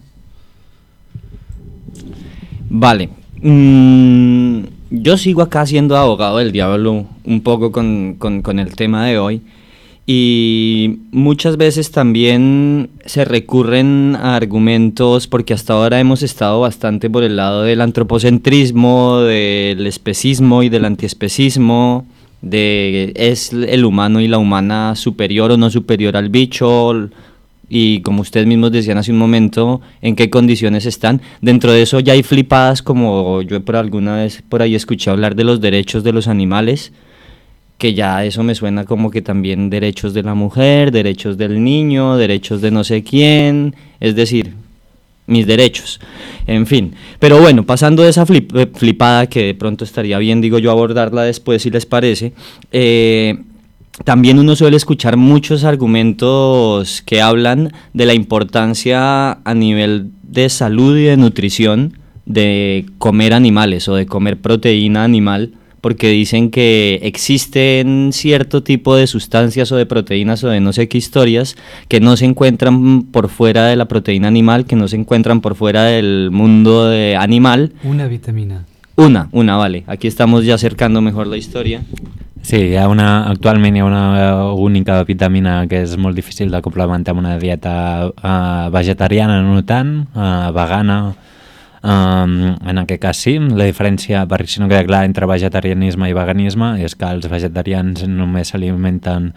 Vale. Yo sigo acá siendo abogado del diablo un poco con el tema de hoy. Y muchas veces también se recurren a argumentos, porque hasta ahora hemos estado bastante por el lado del antropocentrismo, del especismo y del antiespecismo, de es el humano y la humana superior o no superior al bicho, y como ustedes mismos decían hace un momento, en qué condiciones están. Dentro de eso ya hay flipadas, como yo por alguna vez por ahí escuché hablar de los derechos de los animales, que ya eso me suena como que también derechos de la mujer, derechos del niño, derechos de no sé quién, es decir, mis derechos, en fin. Pero bueno, pasando de esa flipada, que de pronto estaría bien, digo yo, abordarla después si les parece, también uno suele escuchar muchos argumentos que hablan de la importancia a nivel de salud y de nutrición de comer animales o de comer proteína animal, porque dicen que existen cierto tipo de sustancias o de proteínas o de no sé qué historias que no se encuentran por fuera de la proteína animal, que no se encuentran por fuera del mundo animal. Una vitamina. Una, vale. Aquí estamos ya acercando mejor la historia. Sí, actualment hi ha una única vitamina que és molt difícil de complementar amb una dieta vegetariana, no tant, vegana. En aquest cas sí, la diferència, per si no queda clar, entre vegetarianisme i veganisme és que els vegetarians només s'alimenten,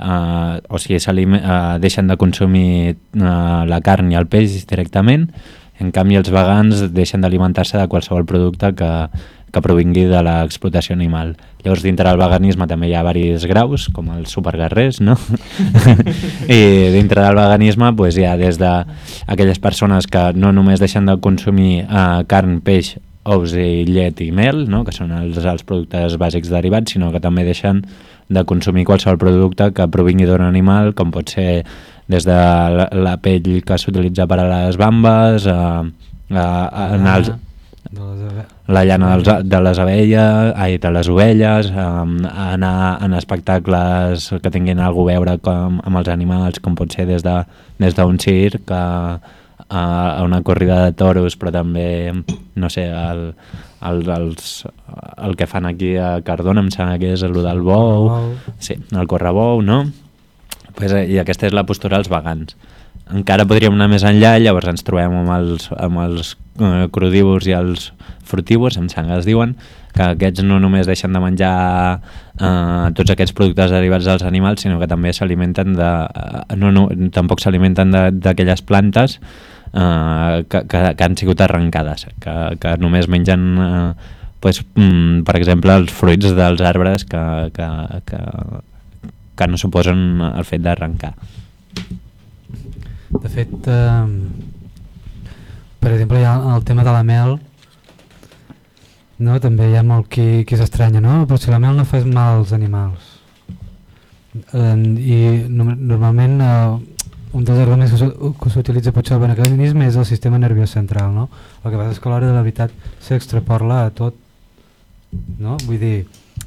deixen de consumir la carn i el peix directament, en canvi els vegans deixen d'alimentar-se de qualsevol producte que provingui de l'explotació animal. Llavors, dintre del veganisme també hi ha diversos graus, com els superguerrers, no? I dintre del veganisme hi ha des d'aquelles persones que no només deixen de consumir carn, peix, ous i llet i mel, no? Que són els productes bàsics derivats, sinó que també deixen de consumir qualsevol producte que provingui d'un animal, com pot ser des de la pell que s'utilitza per a les bambes, la llana de les ovelles, anar en espectacles que tinguin alguna a veure amb els animals, com pot ser des d'un circ a una corrida de toros, però també, no sé, el que fan aquí a Cardona, em sembla que és el del bou, sí, el correbou, no? I aquesta és la postura dels vegans. Encara podríem anar més enllà, llavors ens trobem amb els crudívors i els frutívors, em sembla que es diuen, que aquests no només deixen de menjar tots aquests productes derivats dels animals, sinó que també s'alimenten tampoc s'alimenten d'aquelles plantes que han sigut arrencades, que només mengen, per exemple, els fruits dels arbres que no suposen el fet d'arrencar. De fet, per exemple, hi ha el tema de la mel, no? També hi ha molt qui s'estranya, no? Però si la mel no fa mal als animals. I normalment un dels arguments que s'utilitza potser al veganisme és el sistema nerviós central, no? El que passa és que a l'hora de la veritat s'extrapola a tot, no? Vull dir,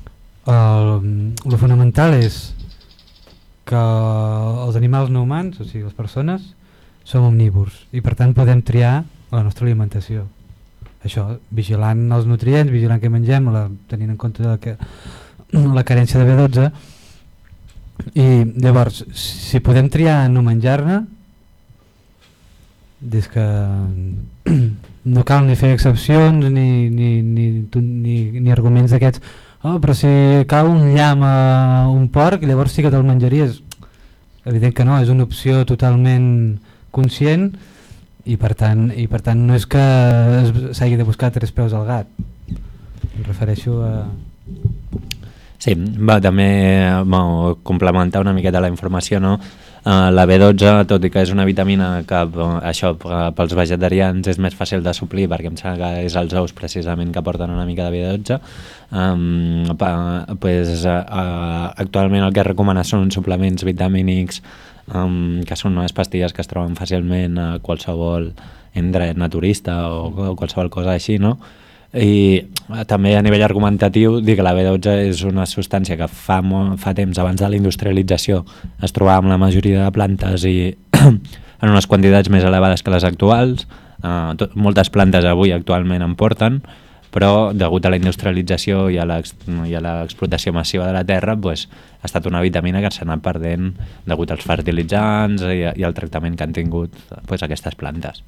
el fonamental és que els animals no humans, o sigui les persones, som omnívors i per tant podem triar la nostra alimentació. Això, vigilant els nutrients, vigilant què mengem, tenint en compte la carència de B12, i llavors, si podem triar no menjar-ne, des que no cal ni fer excepcions ni arguments d'aquests. Però si cau un llamp a un porc, llavors sí que te'l menjaries. Evident que no, és una opció totalment conscient i per tant no és que s'hagi de buscar 3 peus al gat. Em refereixo a... Sí, també complementar una miqueta la informació, no? La B12, tot i que és una vitamina que això pels vegetarians és més fàcil de suplir, perquè em sembla que és els ous precisament que porten una mica de B12, actualment el que es recomana són suplements vitamínics, que són unes pastilles que es troben fàcilment a qualsevol indret naturista o qualsevol cosa així, no? I també a nivell argumentatiu dir que la B12 és una substància que fa temps abans de la industrialització es trobava amb la majoria de plantes i en unes quantitats més elevades que les actuals. Moltes plantes avui actualment en porten, però degut a la industrialització i a l'explotació massiva de la terra, pues, ha estat una vitamina que s'ha anat perdent degut als fertilitzants i al tractament que han tingut pues, aquestes plantes.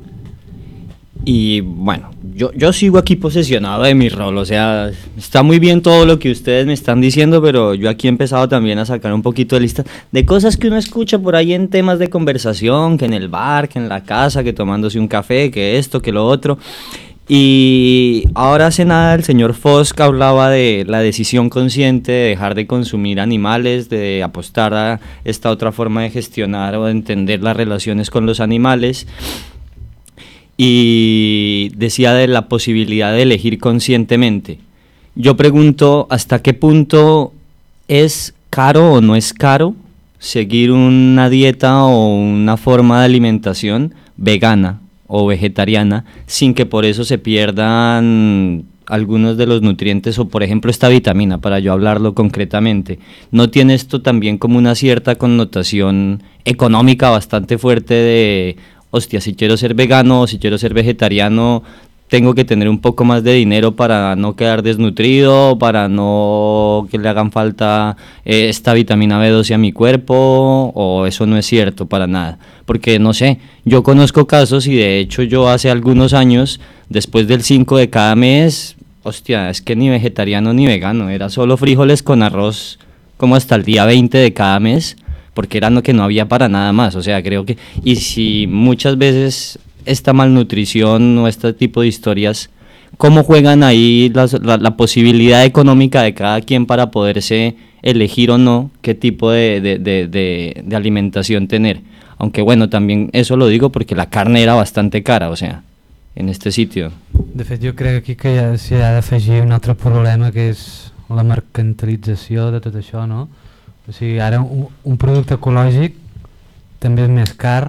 Y bueno, yo sigo aquí posesionado de mi rol, o sea, está muy bien todo lo que ustedes me están diciendo, pero yo aquí he empezado también a sacar un poquito de lista de cosas que uno escucha por ahí en temas de conversación, que en el bar, que en la casa, que tomándose un café, que esto, que lo otro. Y ahora hace nada el señor Fosk hablaba de la decisión consciente de dejar de consumir animales, de apostar a esta otra forma de gestionar o de entender las relaciones con los animales. Y decía de la posibilidad de elegir conscientemente. Yo pregunto, ¿hasta qué punto es caro o no es caro seguir una dieta o una forma de alimentación vegana o vegetariana sin que por eso se pierdan algunos de los nutrientes o por ejemplo esta vitamina, para yo hablarlo concretamente? ¿No tiene esto también como una cierta connotación económica bastante fuerte de... hostia, si quiero ser vegano o si quiero ser vegetariano, tengo que tener un poco más de dinero para no quedar desnutrido, para no que le hagan falta esta vitamina B12 a mi cuerpo, o eso no es cierto para nada? Porque no sé, yo conozco casos y de hecho yo hace algunos años, después del 5 de cada mes, hostia, es que ni vegetariano ni vegano, era solo frijoles con arroz como hasta el día 20 de cada mes, porque era lo que no había para nada más, o sea, creo que, y si muchas veces esta malnutrición o este tipo de historias, ¿cómo juegan ahí la posibilidad económica de cada quien para poderse elegir o no qué tipo de alimentación tener? Aunque bueno, también eso lo digo porque la carne era bastante cara, o sea, en este sitio. De fet, jo crec aquí que s'hi ha d'afegir un altre problema, que és la mercantilització de tot això, no? O sigui, ara un producte ecològic també és més car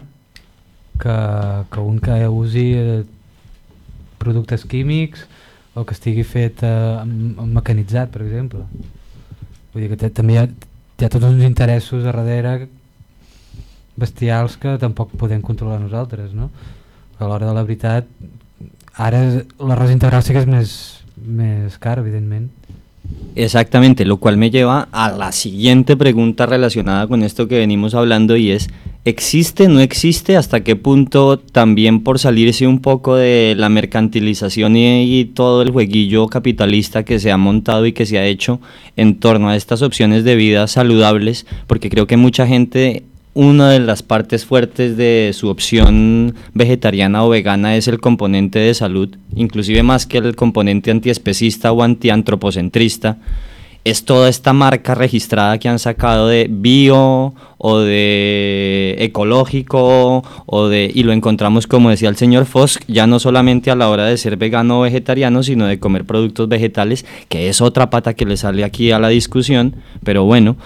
que un que usi productes químics o que estigui fet mecanitzat, per exemple. Vull dir que també hi ha tots uns interessos a darrere bestials que tampoc podem controlar nosaltres, no? A l'hora de la veritat, ara l'arròs integral sí que és més car, evidentment. Exactamente, lo cual me lleva a la siguiente pregunta relacionada con esto que venimos hablando, y es, ¿existe, no existe? ¿Hasta qué punto también por salirse un poco de la mercantilización y todo el jueguillo capitalista que se ha montado y que se ha hecho en torno a estas opciones de vida saludables? Porque creo que mucha gente, una de las partes fuertes de su opción vegetariana o vegana es el componente de salud, inclusive más que el componente antiespecista o antiantropocentrista, es toda esta marca registrada que han sacado de bio o de ecológico y lo encontramos, como decía el señor Fosk, ya no solamente a la hora de ser vegano o vegetariano, sino de comer productos vegetales, que es otra pata que le sale aquí a la discusión, pero bueno.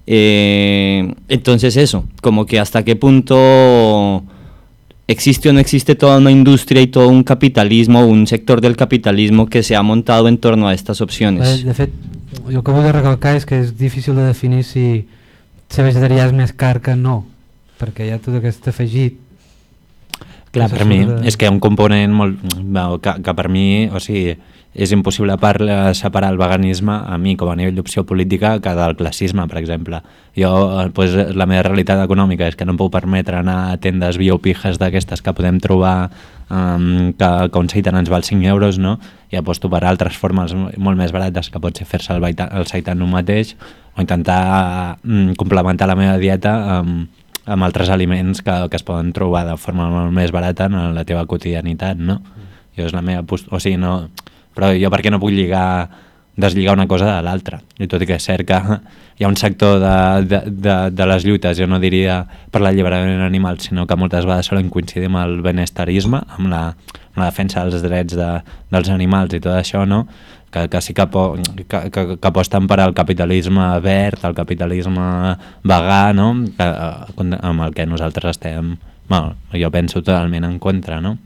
Entonces eso, como que hasta qué punto existe o no existe toda una industria y todo un capitalismo, un sector del capitalismo que se ha montado en torno a estas opciones. De fet, jo el que vull recalcar és que és difícil de definir si ser vegetarià és més car que no, perquè hi ha tot aquest afegit. Clar, per mi és que hi ha un component molt, que per mi, o sigui, és impossible separar el veganisme a mi com a nivell d'opció política que del classisme, per exemple. Jo, pues, la meva realitat econòmica és que no em puc permetre anar a tendes biopijas d'aquestes que podem trobar que un seitan ens val 5 euros, no? I aposto per altres formes molt més barates, que pot ser fer-se el seitan un mateix o intentar complementar la meva dieta amb altres aliments que es poden trobar de forma molt més barata en la teva quotidianitat, no? Jo és la meva o sigui, no... Però jo per què no puc deslligar una cosa de l'altra? I tot i que és cert que hi ha un sector de les lluites, jo no diria per l'alliberament animal, sinó que moltes vegades solen coincidir amb el benestarisme, amb la defensa dels drets dels animals i tot això, no? Que sí que aposten per al capitalisme verd, el capitalisme vegà, no? Amb el que nosaltres estem, jo penso, totalment en contra, no?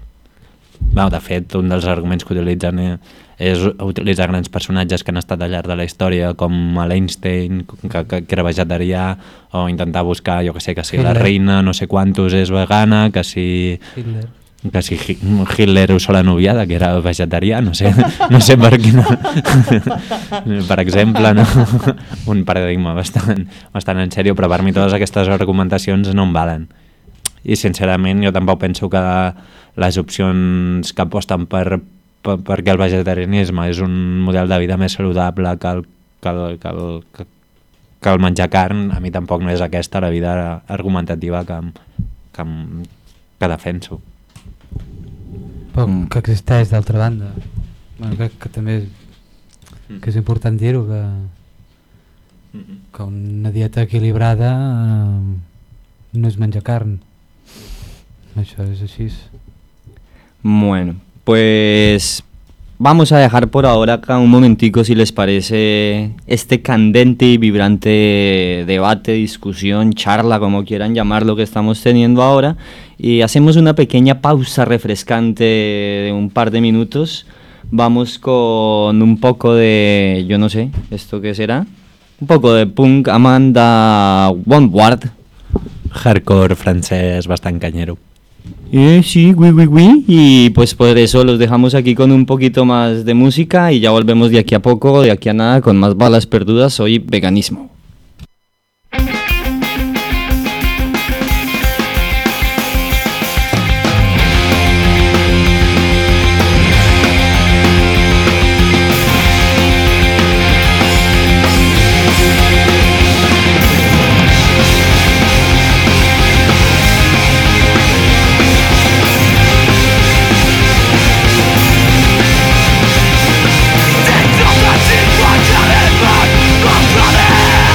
De fet, un dels arguments que utilitzen és utilitzar grans personatges que han estat al llarg de la història, com l'Einstein, que era vegetarià, o intentar buscar, jo que sé, que si la reina no sé quantos és vegana, que si... que si Hitler ho sola noviada, que era vegetarià, no sé per quina... per exemple, no? Un paradigma bastant en sèrio, però per mi totes aquestes argumentacions no em valen. I sincerament jo tampoc penso que les opcions que aposten perquè el vegetarianisme és un model de vida més saludable que el menjar carn, a mi tampoc no és aquesta la vida argumentativa que defenso. Però que existeix d'altra banda. Bueno, crec que també que és important dir-ho, que una dieta equilibrada no és menjar carn. Això és així. Bueno, pues vamos a dejar por ahora acá un momentico, si les parece, este candente y vibrante debate, discusión, charla, como quieran llamarlo, que estamos teniendo ahora, y hacemos una pequeña pausa refrescante de un par de minutos. Vamos con un poco de, yo no sé, ¿esto qué será? Un poco de punk Amanda Wonward. Hardcore francés bastant cañero. Sí, oui. Y pues por eso los dejamos aquí con un poquito más de música y ya volvemos de aquí a poco, de aquí a nada, con más balas perdudas. Hoy veganismo. Contra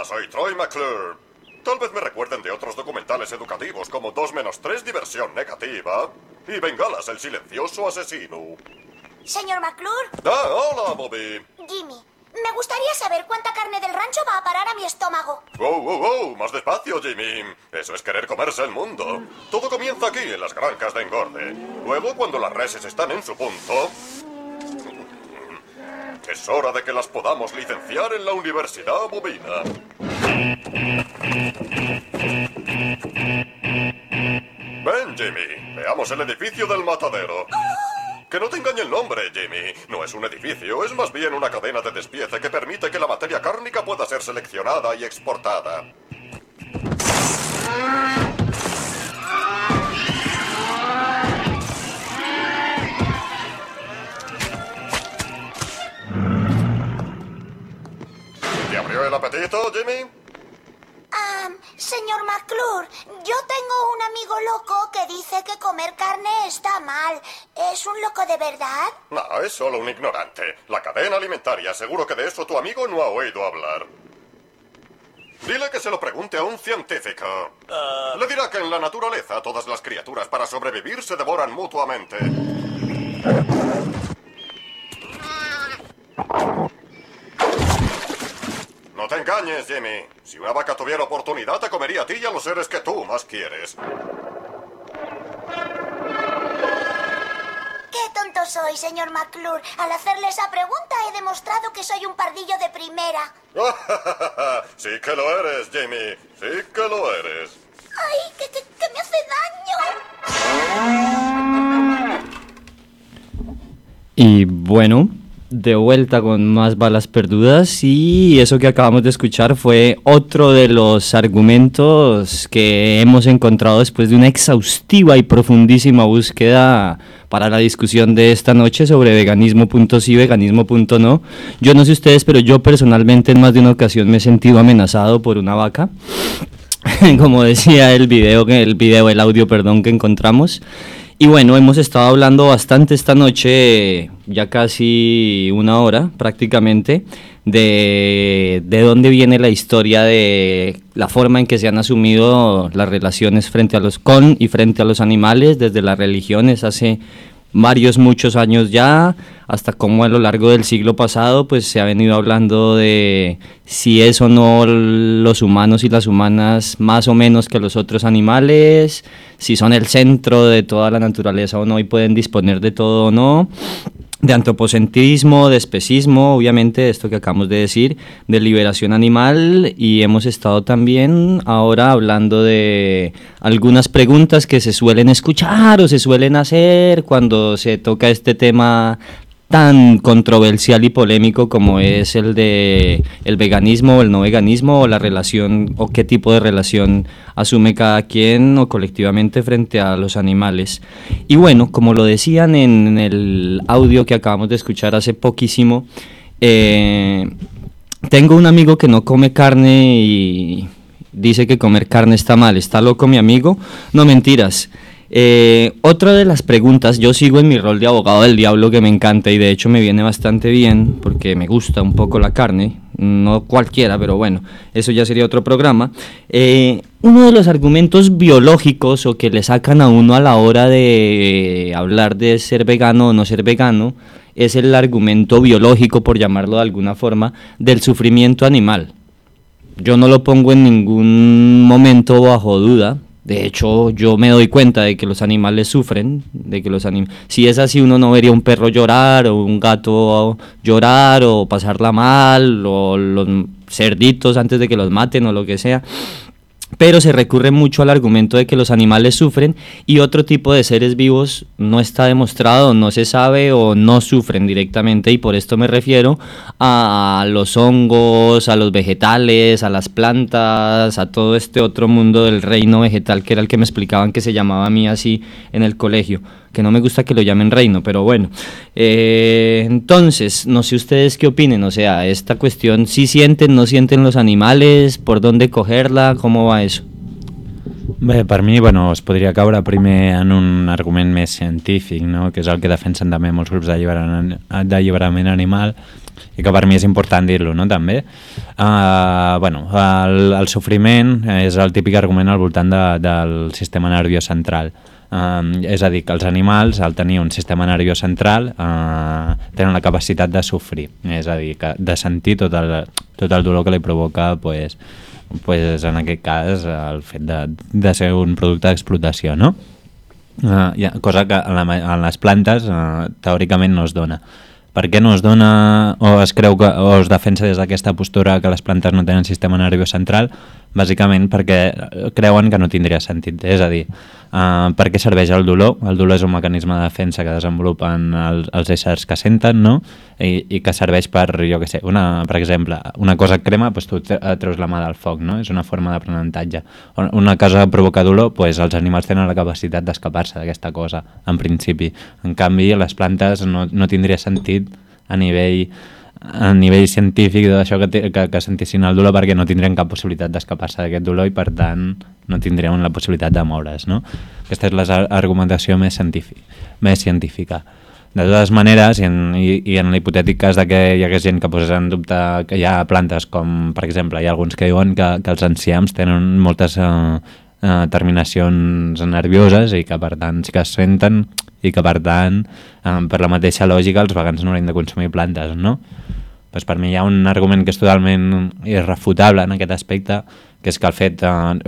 Hola, soy Troy McClure. Tal vez me recuerden de otros documentales educativos como 2-3 Diversión Negativa y Bengalas, el silencioso asesino. Señor McClure. Ah, hola, Bobby. Jimmy, me gustaría saber cuánta carne del rancho va a parar a mi estómago. ¡Wow! Más despacio, Jimmy. Eso es querer comerse el mundo. Todo comienza aquí, en las granjas de engorde. Luego, cuando las reses están en su punto, es hora de que las podamos licenciar en la Universidad Bovina. Ven, Jimmy. Veamos el edificio del matadero. Que no te engañe el nombre, Jimmy. No es un edificio, es más bien una cadena de despiece que permite que la materia cárnica pueda ser seleccionada y exportada. ¿Te abrió el apetito, Jimmy? Señor McClure, yo tengo un amigo loco que dice que comer carne está mal. ¿Es un loco de verdad? No, es solo un ignorante. La cadena alimentaria, seguro que de eso tu amigo no ha oído hablar. Dile que se lo pregunte a un científico. Le dirá que en la naturaleza todas las criaturas para sobrevivir se devoran mutuamente. No te engañes, Jimmy. Si una vaca tuviera oportunidad, te comería a ti y a los seres que tú más quieres. ¡Qué tonto soy, señor McClure! Al hacerle esa pregunta he demostrado que soy un pardillo de primera. Sí que lo eres, Jimmy. Sí que lo eres. ¡Ay, que me hace daño! Y bueno, de vuelta con más balas perdudas, y eso que acabamos de escuchar fue otro de los argumentos que hemos encontrado después de una exhaustiva y profundísima búsqueda para la discusión de esta noche sobre veganismo.sí, veganismo.no. Yo no sé ustedes, pero yo personalmente en más de una ocasión me he sentido amenazado por una vaca, como decía el audio que encontramos. Y bueno, hemos estado hablando bastante esta noche, ya casi una hora prácticamente, de dónde viene la historia de la forma en que se han asumido las relaciones frente a los animales, desde las religiones hace muchos años ya, hasta cómo a lo largo del siglo pasado pues se ha venido hablando de si es o no los humanos y las humanas más o menos que los otros animales, si son el centro de toda la naturaleza o no y pueden disponer de todo o no, de antropocentrismo, de especismo, obviamente, esto que acabamos de decir, de liberación animal, y hemos estado también ahora hablando de algunas preguntas que se suelen escuchar o se suelen hacer cuando se toca este tema tan controversial y polémico como es el de el veganismo o el no veganismo, o la relación o qué tipo de relación asume cada quien o colectivamente frente a los animales. Y bueno, como lo decían en el audio que acabamos de escuchar hace poquísimo, tengo un amigo que no come carne y dice que comer carne está mal. ¿Está loco mi amigo? No, mentiras. Otra de las preguntas, yo sigo en mi rol de abogado del diablo, que me encanta y de hecho me viene bastante bien porque me gusta un poco la carne, no cualquiera, pero bueno, eso ya sería otro programa. Uno de los argumentos biológicos o que le sacan a uno a la hora de hablar de ser vegano o no ser vegano es el argumento biológico, por llamarlo de alguna forma, del sufrimiento animal. Yo no lo pongo en ningún momento bajo duda. De hecho, yo me doy cuenta de que los animales sufren, si es así, uno no vería un perro llorar o un gato llorar o pasarla mal, o los cerditos antes de que los maten o lo que sea. Pero se recurre mucho al argumento de que los animales sufren y otro tipo de seres vivos no está demostrado, no se sabe o no sufren directamente, y por esto me refiero a los hongos, a los vegetales, a las plantas, a todo este otro mundo del reino vegetal que era el que me explicaban que se llamaba a mí así en el colegio, que no me gusta que lo llamen reino, pero bueno. Entonces, no sé ustedes qué opinen, o sea, esta cuestión, ¿sí sienten, no sienten los animales, por dónde cogerla, cómo va eso? Bé, per mi, es podria caure primer en un argument més científic, no? Que és el que defensen també molts grups d'alliberament animal, i que per mi és important dir-lo, no? També. Bueno, el sofriment és el típic argument al voltant del sistema nerviós central. És a dir, que els animals, al tenir un sistema nerviós central, tenen la capacitat de sofrir, és a dir, de sentir tot el dolor que li provoca, pues, en aquest cas, el fet de ser un producte d'explotació, no? Cosa que en les plantes teòricament no es dona. Per què no es dona o es creu que, o es defensa des d'aquesta postura que les plantes no tenen sistema nerviós central? Bàsicament perquè creuen que no tindria sentit, és a dir, per què serveix el dolor? El dolor és un mecanisme de defensa que desenvolupen els éssers que senten, no? I que serveix per, jo què sé, per exemple, una cosa et crema, doncs tu treus la mà del foc, no? És una forma d'aprenentatge. Una cosa provoca dolor, doncs els animals tenen la capacitat d'escapar-se d'aquesta cosa, en principi. En canvi, les plantes no tindria sentit a nivell científic d'això que sentissin el dolor, perquè no tindrien cap possibilitat d'escapar-se d'aquest dolor i per tant no tindrien la possibilitat de moure's, no? Aquesta és l'argumentació més científica. De totes maneres, i en l'hipotètic cas de que hi hagués gent que posés en dubte que hi ha plantes com, per exemple, hi ha alguns que diuen que els enciams tenen moltes terminacions nervioses i que per tant sí que es senten i que per tant per la mateixa lògica els vegans no haurien de consumir plantes, no? Pues per mi hi ha un argument que és totalment irrefutable en aquest aspecte, que és que el fet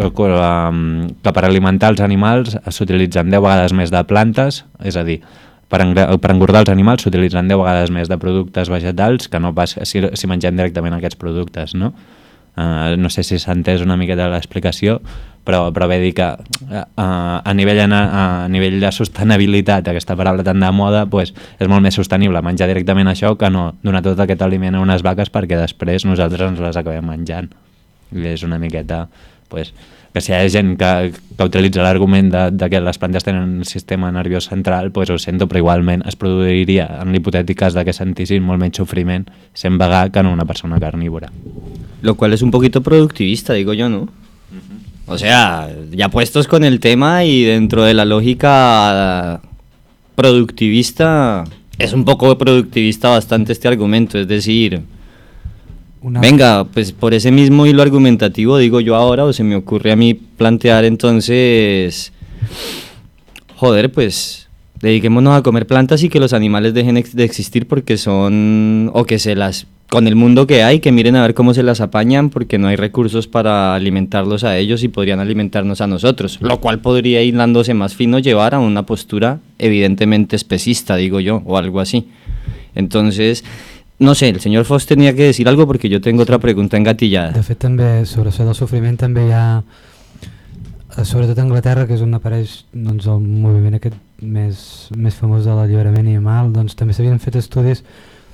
que per alimentar els animals s'utilitzen 10 vegades més de plantes, és a dir, per engordar els animals s'utilitzen 10 vegades més de productes vegetals que no pas si mengem directament aquests productes, no? No sé si s'ha entès una miqueta l'explicació, però ve a dir que a nivell de sostenibilitat, aquesta paraula tan de moda, pues, és molt més sostenible menjar directament això que no donar tot aquest aliment a unes vaques perquè després nosaltres ens les acabem menjant. I és una miqueta, pues, que si hi ha gent que utilitza l'argument de que les plantes tenen un sistema nerviós central, pues ho sento, però igualment es produiria, en l'hipotètic cas de que sentissin molt menys sofriment sent vegà que no una persona carnívora. Lo cual es un poquito productivista, digo yo, ¿no? O sea, ya puestos con el tema y dentro de la lógica productivista, es un poco productivista bastante este argumento, es decir, venga, pues por ese mismo hilo argumentativo digo yo ahora, o se me ocurre a mí plantear entonces, joder, pues dediquémonos a comer plantas y que los animales dejen de existir porque son, o que se las, con el mundo que hay, que miren a ver cómo se las apañan porque no hay recursos para alimentarlos a ellos y podrían alimentarnos a nosotros, lo cual podría, hilándose más fino, llevar a una postura evidentemente especista, digo yo, o algo así. Entonces, no sé, el senyor Fos tenia que decir algo porque yo tengo otra pregunta engatillada. De fet, també, sobre això del sofriment, també hi ha, sobretot a Anglaterra, que és on apareix doncs, el moviment aquest més famós de l'alliberament animal, doncs també s'havien fet estudis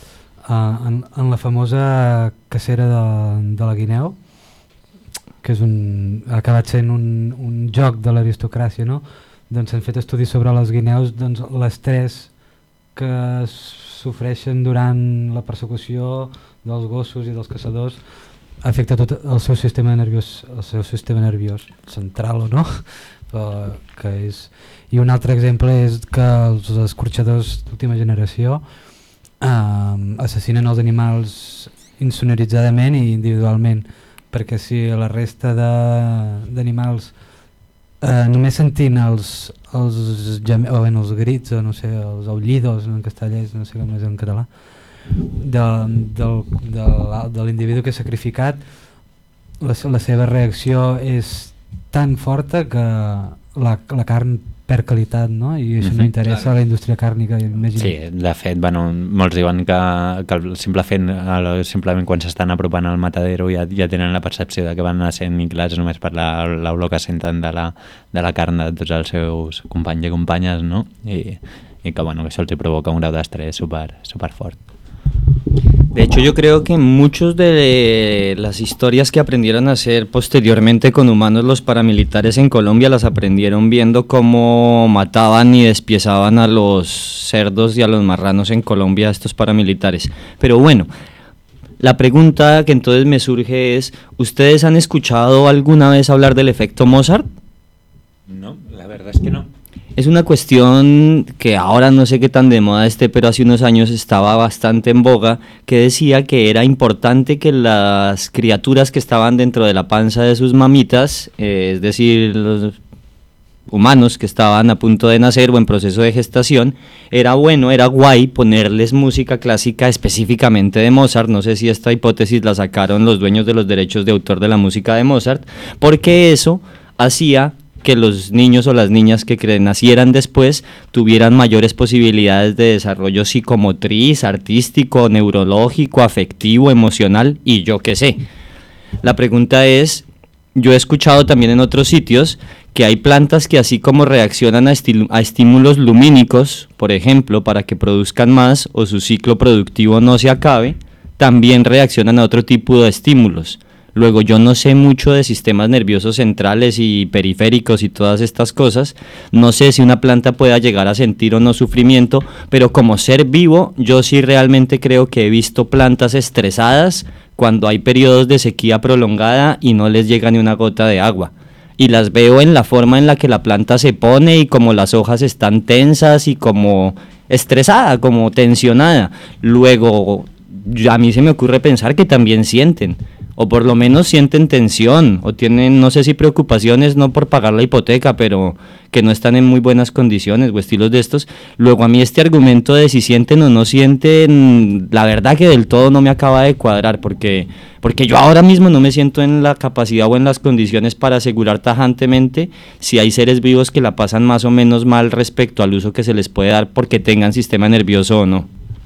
en la famosa cacera de la guineu, que és ha acabat sent un joc de l'aristocràcia, no? Doncs s'han fet estudis sobre les guineus, doncs l'estrès que sofreixen durant la persecució dels gossos i dels caçadors afecta tot el seu sistema nerviós central, o no? Que és... I un altre exemple és que els escorxadors d'última generació assassinen els animals insonoritzadament i individualment, perquè si la resta d'animals només sentint els grits, o no sé, els aullidos en castellà, no sé com és en català, de l'individu que és sacrificat, la seva reacció és tan forta que la carn perd qualitat, no? I això no interessa a la indústria càrnica. Sí, de fet, molts diuen que simplement quan s'estan apropant al matadero ja tenen la percepció de que van a ser aniquilats només per l'olor que senten de la carn de tots els seus companys i companyes, no? I que això els provoca un grau d'estrès super fort. De hecho, yo creo que muchos de las historias que aprendieron a hacer posteriormente con humanos los paramilitares en Colombia las aprendieron viendo cómo mataban y despiezaban a los cerdos y a los marranos en Colombia estos paramilitares. Pero bueno, la pregunta que entonces me surge es, ¿ustedes han escuchado alguna vez hablar del efecto Mozart? No, la verdad es que no. Es una cuestión que ahora no sé qué tan de moda esté, pero hace unos años estaba bastante en boga, que decía que era importante que las criaturas que estaban dentro de la panza de sus mamitas, es decir, los humanos que estaban a punto de nacer o en proceso de gestación, era bueno, era guay ponerles música clásica específicamente de Mozart. No sé si esta hipótesis la sacaron los dueños de los derechos de autor de la música de Mozart, porque eso hacía que los niños o las niñas que nacieran después tuvieran mayores posibilidades de desarrollo psicomotriz, artístico, neurológico, afectivo, emocional y yo qué sé. La pregunta es, yo he escuchado también en otros sitios que hay plantas que así como reaccionan a estímulos lumínicos, por ejemplo, para que produzcan más o su ciclo productivo no se acabe, también reaccionan a otro tipo de estímulos. Luego, yo no sé mucho de sistemas nerviosos centrales y periféricos y todas estas cosas, no sé si una planta pueda llegar a sentir o no sufrimiento, pero como ser vivo, yo sí realmente creo que he visto plantas estresadas cuando hay periodos de sequía prolongada y no les llega ni una gota de agua. Y las veo en la forma en la que la planta se pone y como las hojas están tensas y como estresada, como tensionada. Luego, a mí se me ocurre pensar que también sienten, o por lo menos sienten tensión, o tienen, no sé si preocupaciones, no por pagar la hipoteca, pero que no están en muy buenas condiciones o estilos de estos. Luego a mí este argumento de si sienten o no sienten, la verdad que del todo no me acaba de cuadrar, porque yo ahora mismo no me siento en la capacidad o en las condiciones para asegurar tajantemente si hay seres vivos que la pasan más o menos mal respecto al uso que se les puede dar porque tengan sistema nervioso o no.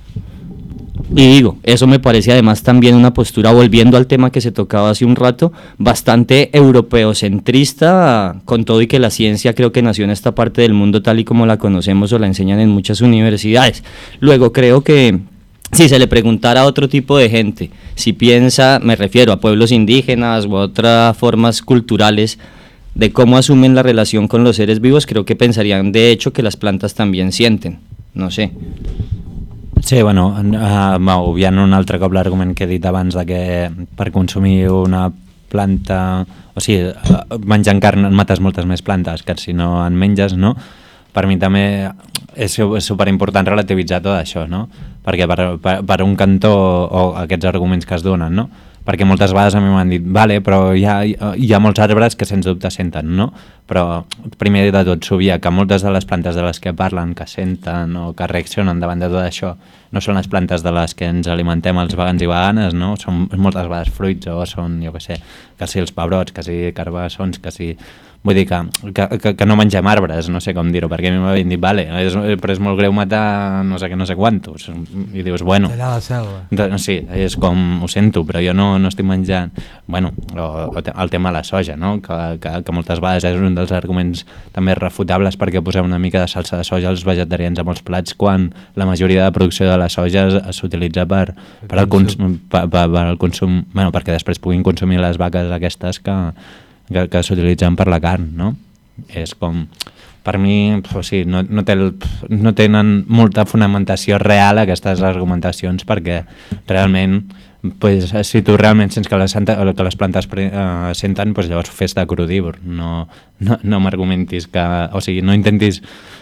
Y digo, eso me parece además también una postura, volviendo al tema que se tocaba hace un rato, bastante europeocentrista, con todo y que la ciencia creo que nació en esta parte del mundo tal y como la conocemos o la enseñan en muchas universidades. Luego creo que si se le preguntara a otro tipo de gente, si piensa, me refiero a pueblos indígenas u otras formas culturales, de cómo asumen la relación con los seres vivos, creo que pensarían de hecho que las plantas también sienten, no sé. Sí, bueno, obviant un altre cop l'argument que he dit abans de que per consumir una planta, o sigui, menjant carn mates moltes més plantes que si no en menges, no? Per mi també és superimportant relativitzar tot això, no? Perquè per un cantó, o aquests arguments que es donen, no? Perquè moltes vegades a mi m'han dit, vale, però hi ha molts arbres que sens dubte senten, no? Però primer de tot s'obvia que moltes de les plantes de les que parlen, que senten o que reaccionen davant de tot això, no són les plantes de les que ens alimentem els vegans i veganes, no? Són moltes vegades fruits o són, jo què sé, que si els pebrots, que si carbassons, que si... Vull dir que no mengem arbres, no sé com dir-ho, perquè a mi m'havien dit, vale, però és molt greu matar no sé què, no sé quantos. I dius, bueno... Tallar la selva. Sí, és com, ho sento, però jo no estic menjant... Bueno, el tema de la soja, no? Que moltes vegades és un dels arguments també refutables perquè posem una mica de salsa de soja als vegetarians a molts plats quan la majoria de producció de la soja s'utilitza per al consum... Bueno, perquè després puguin consumir les vaques aquestes que s'utilitzen per la carn, no? És com, per mi, o sigui, no tenen molta fonamentació real aquestes argumentacions perquè realment, pues, si tu realment sents que les plantes senten, pues llavors fes de crudívor, no m'argumentis que, o sigui, no intentis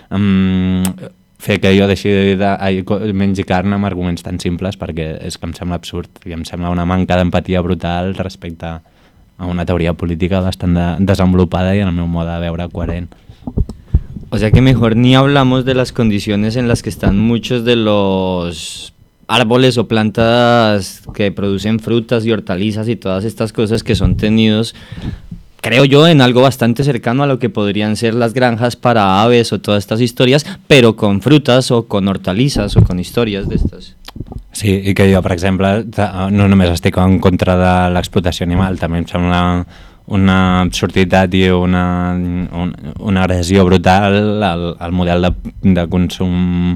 fer que jo deixi de menjar carn amb arguments tan simples perquè és que em sembla absurd i em sembla una manca d'empatia brutal respecte a una teoría política bastante desenvolupada y en el meu modo de veure coherent. O sea que mejor ni hablamos de las condiciones en las que están muchos de los árboles o plantas que producen frutas y hortalizas y todas estas cosas que son tenidos, creo yo, en algo bastante cercano a lo que podrían ser las granjas para aves o todas estas historias, pero con frutas o con hortalizas o con historias de estas. Sí, i que jo, per exemple, no només estic en contra de l'explotació animal, també em sembla una absurditat i una agressió brutal al model de consum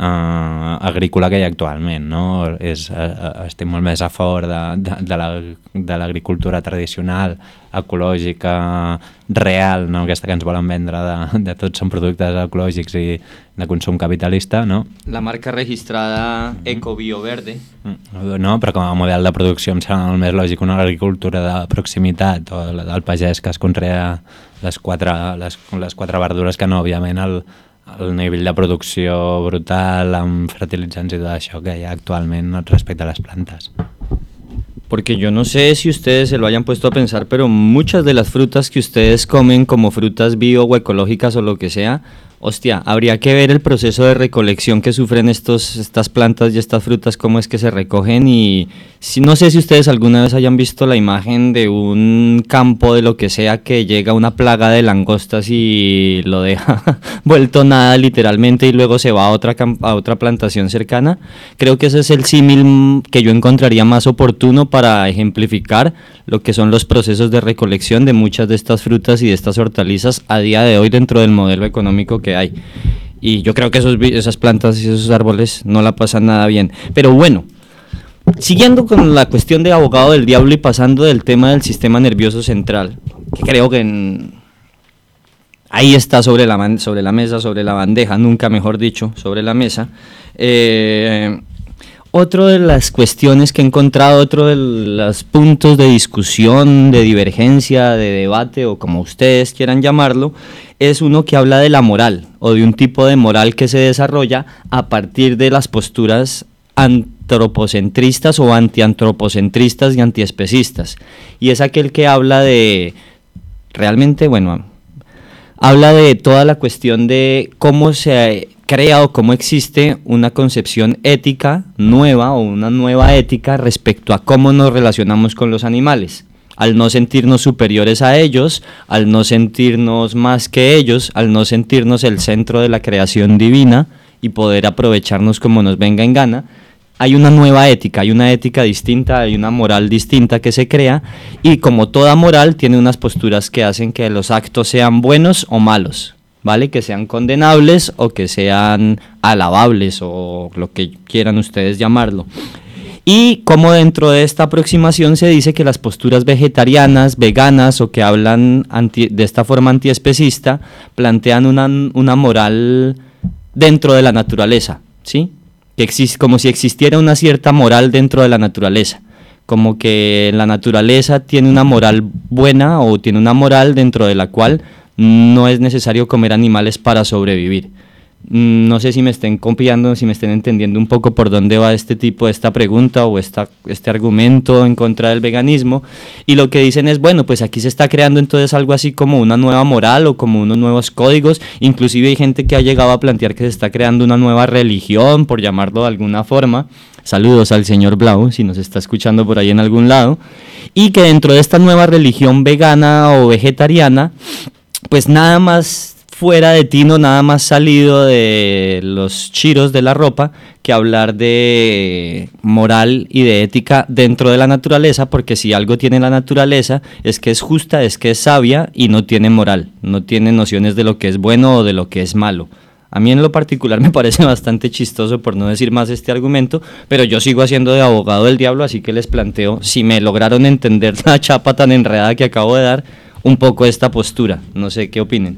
agrícola que hi ha actualment, no? Estic molt més a favor de l'agricultura tradicional, ecològica, real, no? Aquesta que ens volen vendre de tots són productes ecològics i de consum capitalista, no? La marca registrada Eco Bio Verde. No, però com a model de producció em sembla molt més lògic una agricultura de proximitat o la del pagès que es conrea les quatre verdures que no, òbviament, el nivell de producció brutal amb fertilitzants i tot això que hi ha actualment respecte a las plantas. Porque yo no sé si ustedes se lo hayan puesto a pensar, pero muchas de las frutas que ustedes comen como frutas bio o ecológicas o lo que sea, hostia, habría que ver el proceso de recolección que sufren estas plantas y estas frutas, cómo es que se recogen y no sé si ustedes alguna vez hayan visto la imagen de un campo de lo que sea que llega una plaga de langostas y lo deja vuelto nada literalmente y luego se va a otra plantación cercana. Creo que ese es el símil que yo encontraría más oportuno para ejemplificar lo que son los procesos de recolección de muchas de estas frutas y de estas hortalizas a día de hoy dentro del modelo económico que hay. Y yo creo que esas plantas y esos árboles no la pasan nada bien. Pero bueno, siguiendo con la cuestión de abogado del diablo y pasando del tema del sistema nervioso central, que creo que ahí está sobre la mesa, sobre la bandeja, nunca mejor dicho, sobre la mesa. Otro de las cuestiones que he encontrado, otro de los puntos de discusión, de divergencia, de debate o como ustedes quieran llamarlo, es uno que habla de la moral o de un tipo de moral que se desarrolla a partir de las posturas antropocentristas o antiantropocentristas y antiespecistas. Y es aquel que habla de, realmente, bueno, habla de toda la cuestión de cómo se crea o cómo existe una concepción ética nueva o una nueva ética respecto a cómo nos relacionamos con los animales, al no sentirnos superiores a ellos, al no sentirnos más que ellos, al no sentirnos el centro de la creación divina y poder aprovecharnos como nos venga en gana. Hay una nueva ética, hay una ética distinta, hay una moral distinta que se crea y como toda moral tiene unas posturas que hacen que los actos sean buenos o malos, ¿vale? Que sean condenables o que sean alabables o lo que quieran ustedes llamarlo. Y como dentro de esta aproximación se dice que las posturas vegetarianas, veganas o que hablan de esta forma antiespecista plantean una moral dentro de la naturaleza, ¿sí? Que existe, como si existiera una cierta moral dentro de la naturaleza, como que la naturaleza tiene una moral buena o tiene una moral dentro de la cual no es necesario comer animales para sobrevivir. No sé si me estén copiando, si me estén entendiendo un poco por dónde va esta pregunta o este argumento en contra del veganismo, y lo que dicen es, bueno, pues aquí se está creando entonces algo así como una nueva moral o como unos nuevos códigos, inclusive hay gente que ha llegado a plantear que se está creando una nueva religión, por llamarlo de alguna forma. Saludos al señor Blau, si nos está escuchando por ahí en algún lado, y que dentro de esta nueva religión vegana o vegetariana, pues nada más fuera de tino, nada más salido de los chiros de la ropa que hablar de moral y de ética dentro de la naturaleza, porque si algo tiene la naturaleza es que es justa, es que es sabia y no tiene moral, no tiene nociones de lo que es bueno o de lo que es malo. A mí en lo particular me parece bastante chistoso, por no decir más, este argumento, pero yo sigo haciendo de abogado del diablo, así que les planteo, si me lograron entender la chapa tan enredada que acabo de dar, un poco esta postura. No sé què opinen.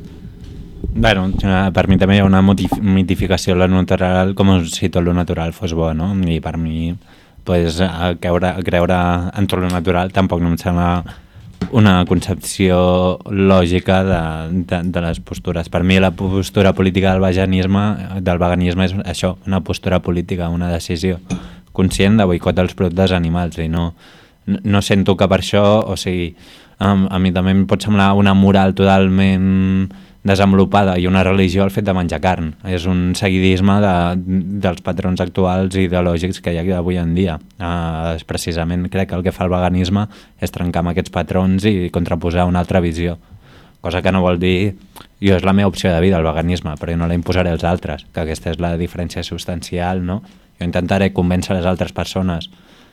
Bueno, per mi també hi ha una mitificació de lo natural, com si tot lo natural fos bo, no? I per mi, pues, creure en tot lo natural tampoc no em sembla una concepció lògica de les postures. Per mi la postura política del veganisme és això, una postura política, una decisió conscient de boicot als productes animals, i no sento que per això, o sigui, a mi també em pot semblar una moral totalment desenvolupada i una religió el fet de menjar carn. És un seguidisme dels patrons actuals ideològics que hi ha avui en dia. Precisament crec que el que fa el veganisme és trencar amb aquests patrons i contraposar una altra visió. Cosa que no vol dir, jo és la meva opció de vida, el veganisme, però jo no la imposaré als altres, que aquesta és la diferència substancial, no? Jo intentaré convèncer les altres persones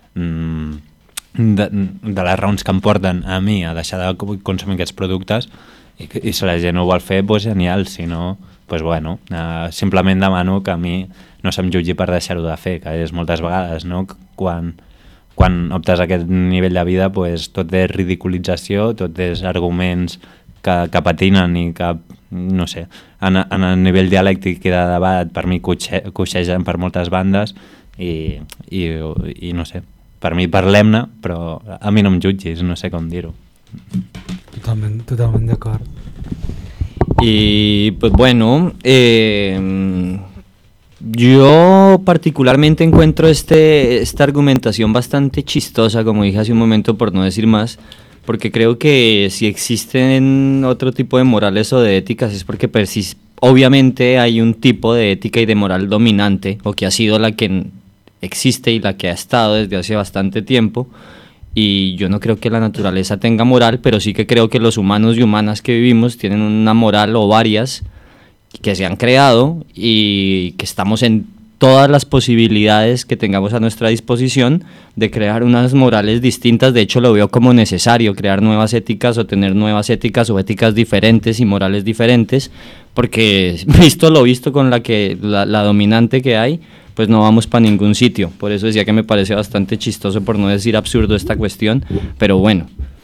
de les raons que em porten a mi a deixar de consumir aquests productes, i si la gent ho vol fer, doncs genial, si no, pues bueno, simplement demano que a mi no se'm jutgi per deixar-ho de fer, que és moltes vegades, no? Quan optes a aquest nivell de vida, pues, tot és ridiculització, tot és arguments que patinen i que, no sé, en el nivell dialèctic i de debat per mi coixegen per moltes bandes i no sé, per mi parlem-ne, però a mi no em jutgis, no sé com dir-ho. Totalment d'acord. Y pues bueno, yo particularmente encuentro esta argumentación bastante chistosa, como dije hace un momento, por no decir más, porque creo que si existen otro tipo de morales o de éticas es porque obviamente hay un tipo de ética y de moral dominante, o que ha sido la que existe y la que ha estado desde hace bastante tiempo, y yo no creo que la naturaleza tenga moral, pero sí que creo que los humanos y humanas que vivimos tienen una moral o varias que se han creado y que estamos en todas las posibilidades que tengamos a nuestra disposición de crear unas morales distintas. De hecho, lo veo como necesario crear nuevas éticas o tener nuevas éticas o éticas diferentes y morales diferentes, porque visto lo visto con la dominante que hay, pues no vamos para ningún sitio. Por eso decía que me parece bastante chistoso, por no decir absurdo, esta cuestión, però bueno.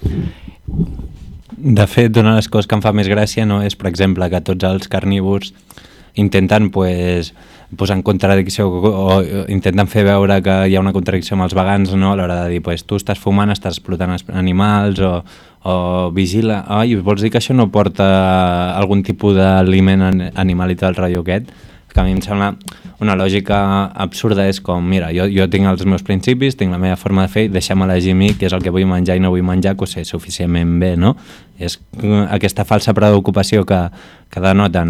De fet, una de les coses que em fa més gràcia no és, per exemple, que tots els carnívors intenten posar en contradicció o intenten fer veure que hi ha una contradicció amb els vegans, no? A l'hora de dir, tu estàs fumant, estàs explotant animals o vigila, vols dir que això no porta algun tipus d'aliment animal i tot el rotllo aquest? Que a mi em sembla una lògica absurda. És com, mira, jo tinc els meus principis, tinc la meva forma de fer, deixa'm elegir a mi què és el que vull menjar i no vull menjar, que ho sé suficientment bé, no? És aquesta falsa preocupació que denoten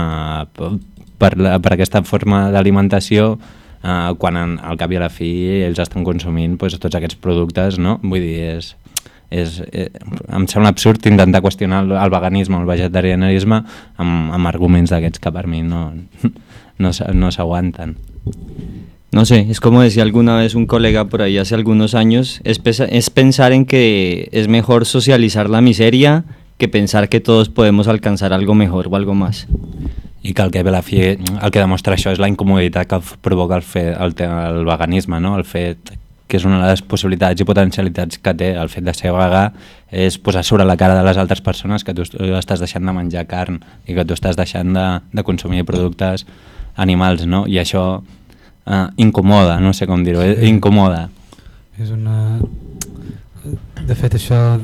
per aquesta forma d'alimentació, quan al cap i a la fi ells estan consumint tots aquests productes, no? Vull dir, em sembla absurd intentar qüestionar el veganisme o el vegetarianisme amb arguments d'aquests que per mi no s'aguanten. No sé, es como decía alguna vez un colega por ahí hace algunos años, es pensar en que es mejor socializar la miseria que pensar que todos podemos alcanzar algo mejor o algo más. I que al cap i a la fi el que demostra això és la incomoditat que provoca el veganisme, no? El fet que és una de les possibilitats i potencialitats que té el fet de ser vegà, és posar sobre la cara de les altres persones que tu estàs deixant de menjar carn i que tu estàs deixant de consumir productes animals, no? I això incomoda, no sé com dir-ho, incomoda. És una... De fet, això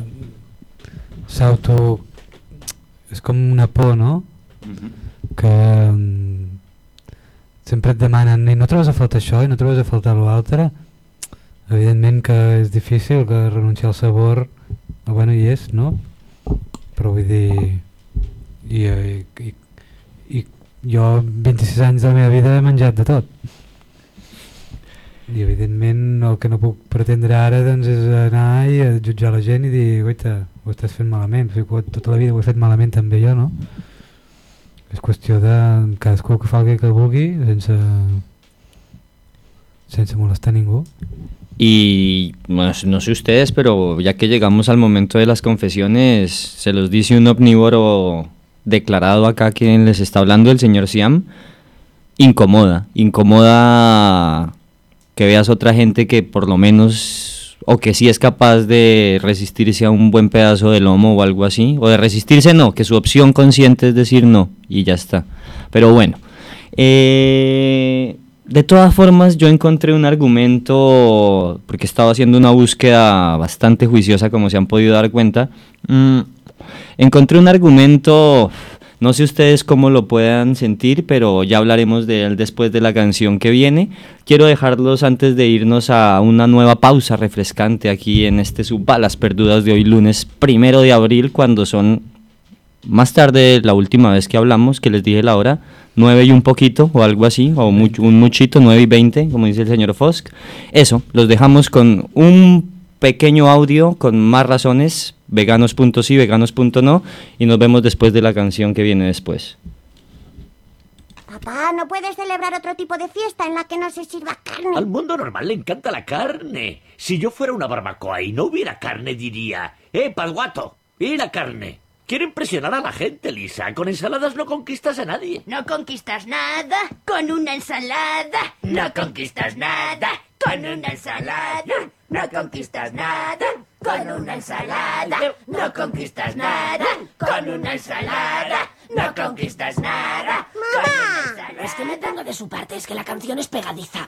és com una por, no? Que sempre et demanen, i no trobes a faltar això i no trobes a faltar l'altre. Evidentment que és difícil, que renunciar al sabor, bueno, hi és, no? Però vull dir, i jo 26 anys de la meva vida he menjat de tot. I evidentment el que no puc pretendre ara doncs, és anar i jutjar la gent i dir, oita, ho estàs fent malament. Tota la vida ho he fet malament també jo, no? És qüestió de cadascú que fa el que vulgui sense molestar a ningú. Y bueno, no sé ustedes, pero ya que llegamos al momento de las confesiones, se los dice un omnívoro declarado acá quien les está hablando, el señor Siam. Incomoda que veas otra gente que por lo menos, o que sí es capaz de resistirse a un buen pedazo de lomo o algo así, o de resistirse no, que su opción consciente es decir no, y ya está. Pero bueno, de todas formas yo encontré un argumento, porque estaba haciendo una búsqueda bastante juiciosa, como se han podido dar cuenta. Encontré un argumento, no sé ustedes cómo lo puedan sentir, pero ya hablaremos de él después de la canción que viene. Quiero dejarlos antes de irnos a una nueva pausa refrescante aquí en este Balas Perdudas de hoy lunes 1 de abril, cuando son más tarde la última vez que hablamos, que les dije la hora, 9 y un poquito o algo así, o un muchito, 9 y 20, como dice el señor Fosk. Eso, los dejamos con un pequeño audio con más razones, veganos.sí, veganos.no, y nos vemos después de la canción que viene después. Papá, ¿no puedes celebrar otro tipo de fiesta en la que no se sirva carne? Al mundo normal le encanta la carne. Si yo fuera una barbacoa y no hubiera carne, diría, ¡Pasguato! ¿Y la carne? Quiero impresionar a la gente, Lisa. Con ensaladas no conquistas a nadie. No conquistas nada con una ensalada. No conquistas nada con una ensalada. No conquistas nada con una ensalada. No conquistas nada con una ensalada. No conquistas nada. ¡Mamá! No es que me ponga de su parte, es que la canción es pegadiza.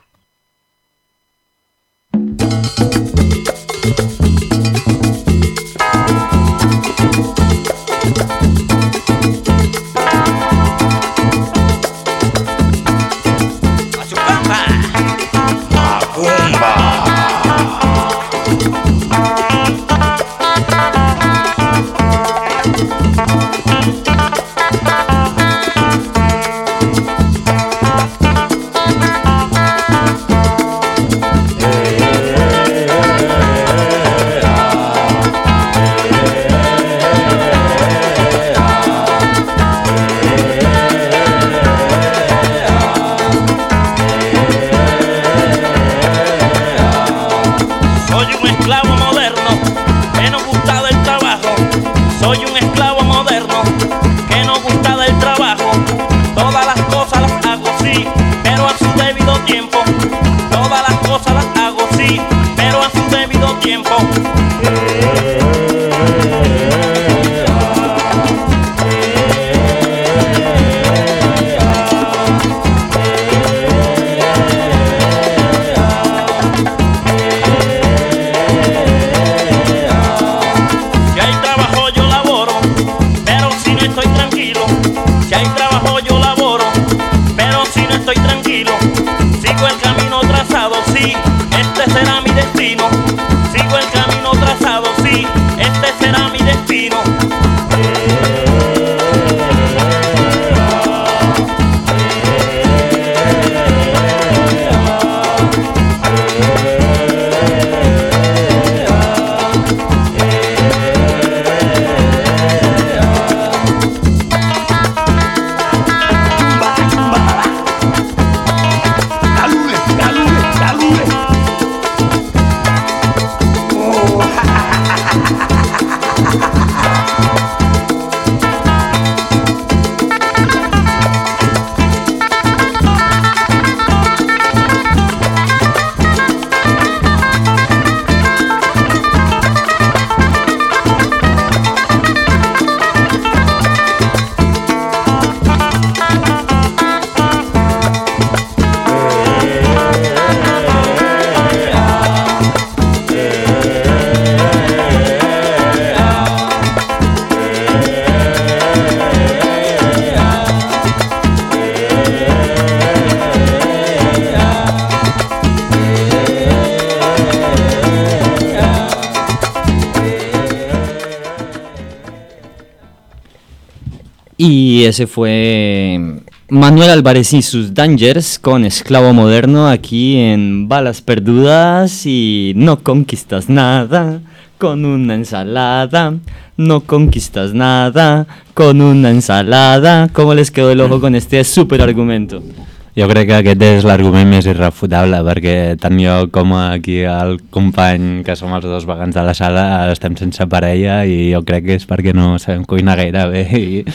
Y ese fue Manuel Álvarez y sus Dangers con Esclavo Moderno aquí en Balas Perdudas y No conquistas nada con una ensalada. No conquistas nada con una ensalada. ¿Cómo les quedó el ojo con este súper argumento? Jo crec que aquest és l'argument més irrefutable, perquè tant jo com aquí el company, que som els dos vegans de la sala, estem sense parella i jo crec que és perquè no sabem cuinar gaire bé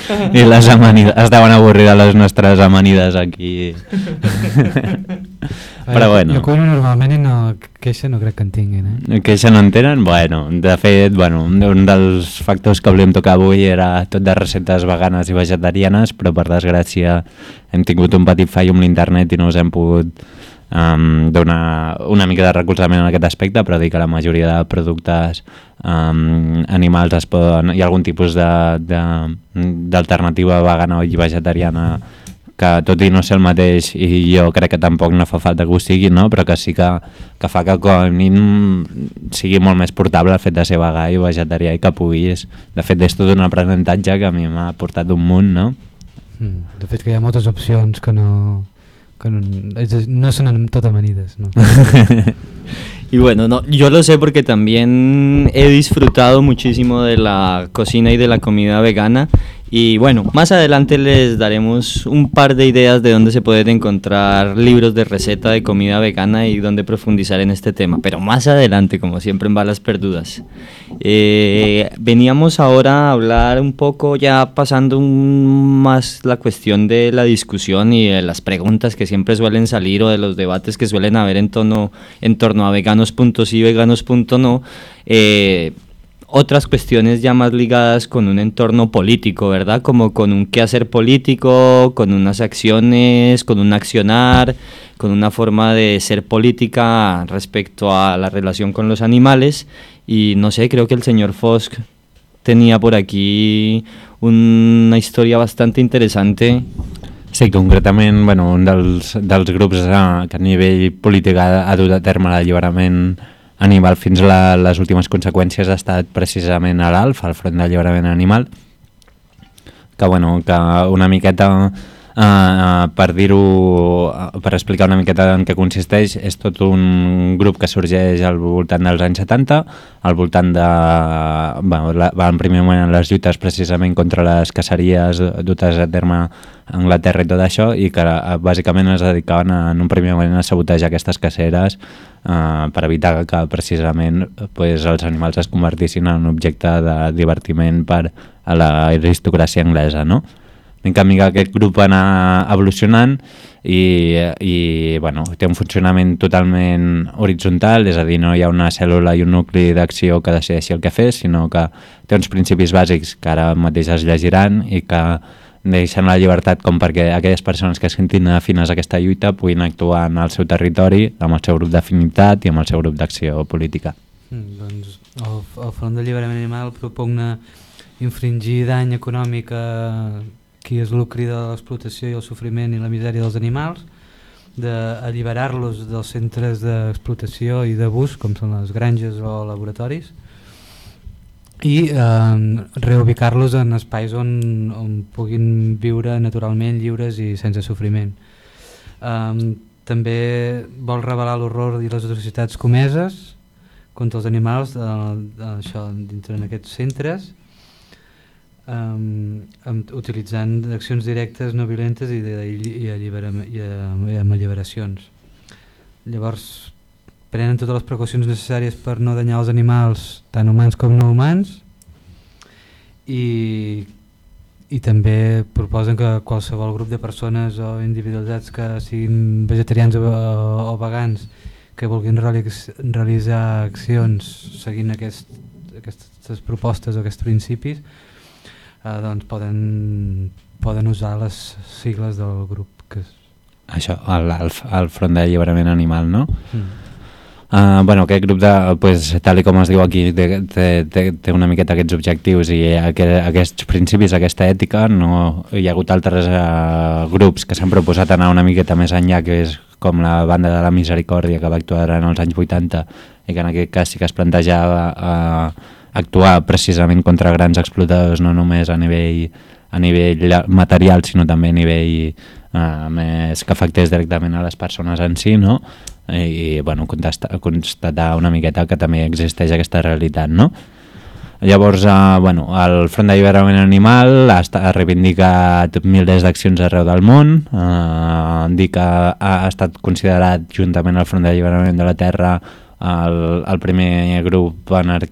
i les amanides, es deuen avorrir de les nostres amanides aquí. Però bueno. Jo cuino normalment i queixa no crec que en tinguin, Queixa no en tenen? Bueno, de fet, un dels factors que volíem tocar avui era tot de receptes veganes i vegetarianes, però per desgràcia hem tingut un petit fall amb l'internet i no us hem pogut donar una mica de recolzament en aquest aspecte, però dir que la majoria de productes animals es poden, hi ha algun tipus d'alternativa vegana i vegetariana que tot i no ser el mateix, i jo crec que tampoc no fa falta que ho sigui, no? Però que sí que fa que com a mínim sigui molt més portable el fet de ser vegà i vegetarià i que puguis. De fet, és tot un aprenentatge que a mi m'ha portat un munt, no? De fet, que hi ha moltes opcions que no son tot amanides, ¿no? Y bueno, no, yo lo sé porque también he disfrutado muchísimo de la cocina y de la comida vegana Y bueno, más adelante les daremos un par de ideas de dónde se pueden encontrar libros de receta de comida vegana y dónde profundizar en este tema, pero más adelante, como siempre en Balas Perdudas. Veníamos ahora a hablar un poco, ya pasando más la cuestión de la discusión y de las preguntas que siempre suelen salir o de los debates que suelen haber en torno a veganos.sí, veganos.no. Otras cuestiones ya más ligadas con un entorno político, ¿verdad? Como con un quehacer político, con unas acciones, con un accionar, con una forma de ser política respecto a la relación con los animales. Y no sé, creo que el señor Fosk tenía por aquí una historia bastante interesante. Sí, concretament, bueno, un dels grups que a nivell polític ha dut a terme l'alliberament animal fins a les últimes conseqüències ha estat precisament a l'ALF, al Front d'Alliberament Animal, que, bueno, que una miqueta, per dir-ho, per explicar una miqueta en què consisteix, és tot un grup que sorgeix al voltant dels anys 70, al voltant de, bueno, va en primer moment en les lluites precisament contra les caceries dutes a terme a Anglaterra i tot això, i que bàsicament es dedicaven en un primer moment a sabotejar aquestes caceres per evitar que precisament pues, els animals es convertissin en un objecte de divertiment per a l'aristocràcia anglesa, no? Mica en mica aquest grup va anar evolucionant i bueno, té un funcionament totalment horitzontal, és a dir, no hi ha una cèl·lula i un nucli d'acció que decideixi el que fer, sinó que té uns principis bàsics que ara mateix es llegiran i que deixen la llibertat com perquè aquelles persones que es sentin afines a aquesta lluita puguin actuar en el seu territori, amb el seu grup d'afinitat i amb el seu grup d'acció política. Doncs el Front d'Alliberament Animal propugna infringir dany econòmic a qui es lucri de l'explotació i el sofriment i la misèria dels animals, d'alliberar-los dels centres d'explotació i d'abús, com són les granges o laboratoris, i reubicar-los en espais on puguin viure naturalment, lliures i sense sofriment. També vol revelar l'horror i les atrocitats comeses contra els animals dintre d'aquests centres, utilitzant accions directes no violentes i amb alliberacions. Llavors prenen totes les precaucions necessàries per no danyar els animals, tant humans com no humans, i també proposen que qualsevol grup de persones o individualitats que siguin vegetarians o vegans que vulguin realitzar accions seguint aquestes propostes o aquests principis, doncs poden usar les sigles del grup que és... Això, el Front d'Alliberament Animal, no? Bueno, aquest grup, pues, tal com es diu aquí, té una miqueta aquests objectius i aquests principis, aquesta ètica. No hi ha hagut altres grups que s'han proposat anar una miqueta més enllà, que és com la Banda de la Misericòrdia, que va actuar en els anys 80 i que en aquest cas sí que es plantejava actuar precisament contra grans explotadors, no només a nivell material, sinó també a nivell més que afectés directament a les persones en si, no? I bueno, constatar una miqueta que també existeix aquesta realitat, no? Llavors, bueno, el Front d'Alliberament Animal ha reivindicat milers d'accions arreu del món, dir que ha estat considerat juntament al Front d'Alliberament de la Terra el primer grup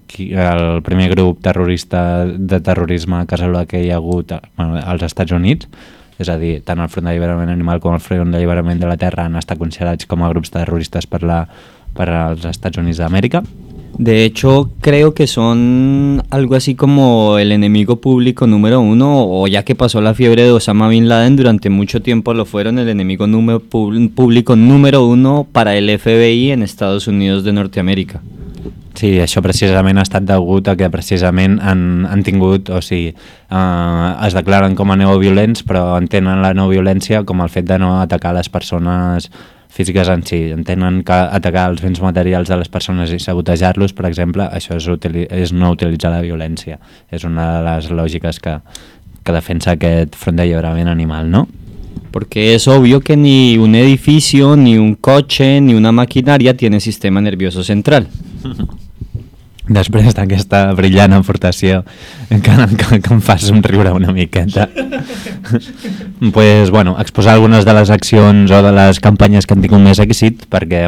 terrorista de terrorisme casal·là que hi ha hagut als Estats Units, és a dir, tant el Front d'Alliberament Animal com el Front d'Alliberament de la Terra han estat considerats com a grups terroristes per als Estats Units d'Amèrica. De hecho, creo que son algo así como el enemigo público número uno, o ya que pasó la fiebre de Osama Bin Laden, durante mucho tiempo lo fueron el enemigo público número uno para el FBI en Estados Unidos de Norteamèrica. Sí, això precisament ha estat degut a que precisament han tingut, o sigui, es declaren com a neoviolents, però entenen la no violència com el fet de no atacar les persones físiques en si. Entenen que atacar els béns materials de les persones i sabotejar-los, per exemple, això és no utilitzar la violència. És una de les lògiques que defensa aquest Front d'Alliberament Animal, ¿no? Porque es obvio que ni un edificio, ni un coche, ni una maquinaria tiene sistema nervioso central. després d'aquesta brillant aportació que em fa somriure una miqueta. Pues, bueno, exposar algunes de les accions o de les campanyes que han tingut més èxit, perquè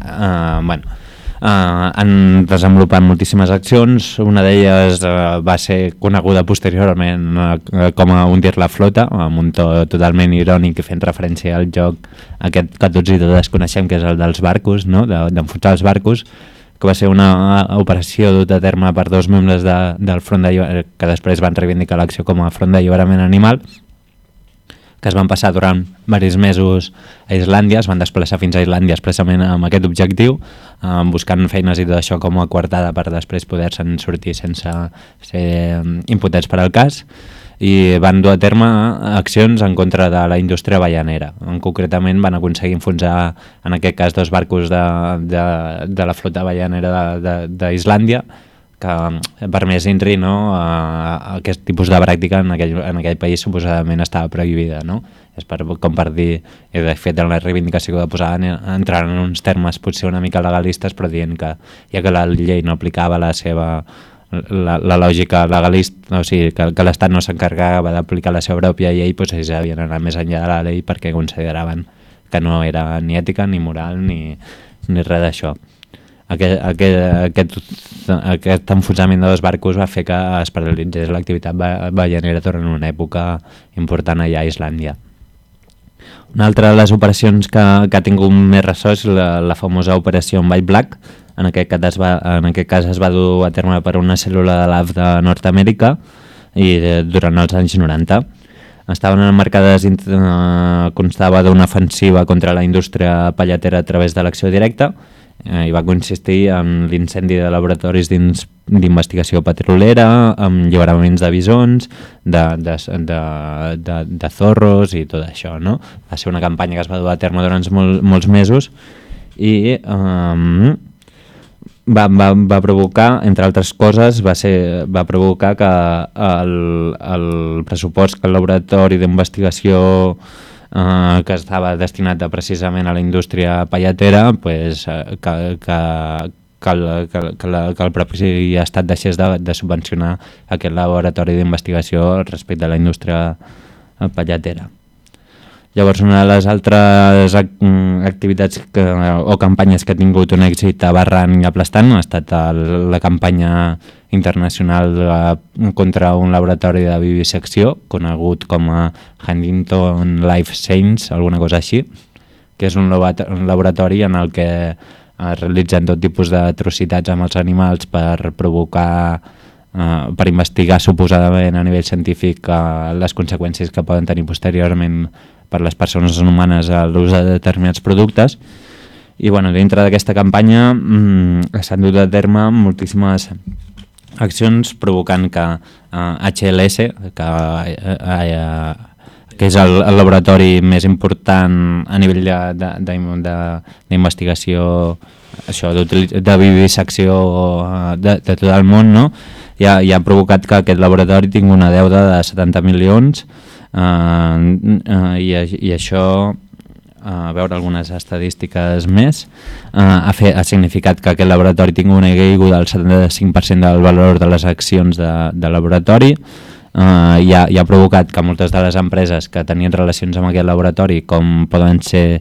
han desenvolupat moltíssimes accions. Una d'elles va ser coneguda posteriorment com a Hundir la flota, amb un to totalment irònic i fent referència al joc aquest que tots i totes coneixem, que és el dels barcos, no? D'enfonsar els barcos, que va ser una operació duta a terme per dos membres del Front que després van reivindicar l'acció com a Front d'Alliberament Animal, que es van passar durant diversos mesos a Islàndia, es van desplaçar fins a Islàndia expressament amb aquest objectiu, buscant feines i tot això com a coartada per després poder-se'n sortir sense ser imputats per al cas, i van dur a terme accions en contra de la indústria ballanera. Concretament van aconseguir enfonsar, en aquest cas, 2 barcos de la flota ballanera d'Islàndia, que per més INRI, no, aquest tipus de pràctica en aquell país suposadament estava prohibida, no? És com per dir, i de fet en la reivindicació que posaven entrant en uns termes potser una mica legalistes, però dient que ja que la llei no aplicava la lògica legalista, o sigui, que l'Estat no s'encarregava d'aplicar la seva pròpia llei, doncs ells havien anat més enllà de la llei perquè consideraven que no era ni ètica, ni moral, ni res d'això. Aquest enfonsament de 2 barcos va fer que es paralitzés l'activitat ballanera durant una època important allà a Islàndia. Una altra de les operacions que ha tingut més ressò és la famosa operació White Black. En aquest cas es va dur a terme per una cèl·lula de l'AF de Nord-Amèrica i durant els anys 90. Estaven emmarcades, constava d'una ofensiva contra la indústria palletera a través de l'acció directa i va consistir en l'incendi de laboratoris d'investigació petrolera, amb lliuraments de bisons, de zorros i tot això, no? Va ser una campanya que es va dur a terme durant molts mesos i va provocar, entre altres coses, va provocar que el pressupost que el laboratori d'investigació que estava destinat precisament a la indústria palletera, pues, que el propi estat deixés de subvencionar aquest laboratori d'investigació respecte a la indústria palletera. Llavors, una de les altres activitats o campanyes que ha tingut un èxit aberrant i aplastant ha estat la campanya internacional contra un laboratori de vivisecció conegut com a Huntington Life Science, alguna cosa així, que és un laboratori en el que es realitzen tot tipus d'atrocitats amb els animals per provocar, per investigar suposadament a nivell científic les conseqüències que poden tenir posteriorment per les persones humanes a l'ús de determinats productes. I bueno, dintre d'aquesta campanya s'han dut a terme moltíssimes accions provocant que HLS, que és el laboratori més important a nivell d'investigació de vivisecció de tot el món, no? Ja ha provocat que aquest laboratori tingui una deuda de 70 milions i això, a veure algunes estadístiques més, ha significat que aquest laboratori tingui una caiguda del 75% del valor de les accions de laboratori, i ha provocat que moltes de les empreses que tenien relacions amb aquest laboratori, com poden ser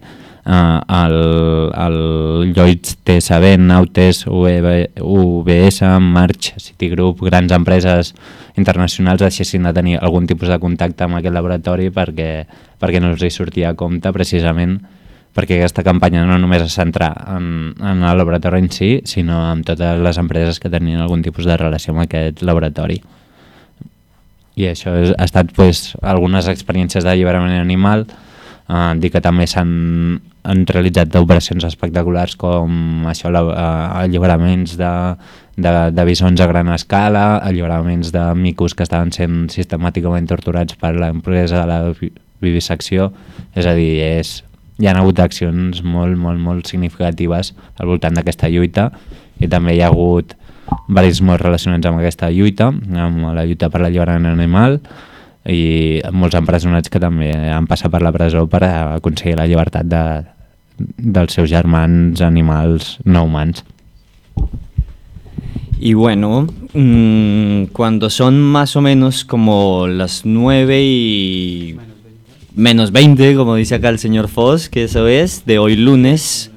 el Lloyds TSB, Nautes, UBS, March, Citigroup, grans empreses internacionals deixessin de tenir algun tipus de contacte amb aquest laboratori perquè no els hi sortia a compte, precisament perquè aquesta campanya no només es centra en el laboratori en si, sinó en totes les empreses que tenien algun tipus de relació amb aquest laboratori. I això ha estat algunes experiències d'alliberament animal. Dir que també s'han realitzat operacions espectaculars com això, alliberaments de bisons a gran escala, alliberaments de micos que estaven sent sistemàticament torturats per l'empresa de la vivisecció. És a dir, hi ha hagut accions molt significatives al voltant d'aquesta lluita, i també hi ha hagut diversos mots relacionats amb aquesta lluita, amb la lluita per l'alliberament animal, i molts empresonats que també han passat per la presó per aconseguir la llibertat dels seus germans animals no humans. Y bueno, cuando son más o menos como las 9 y menos 20, como dice acá el señor Foss, que eso es, de hoy lunes,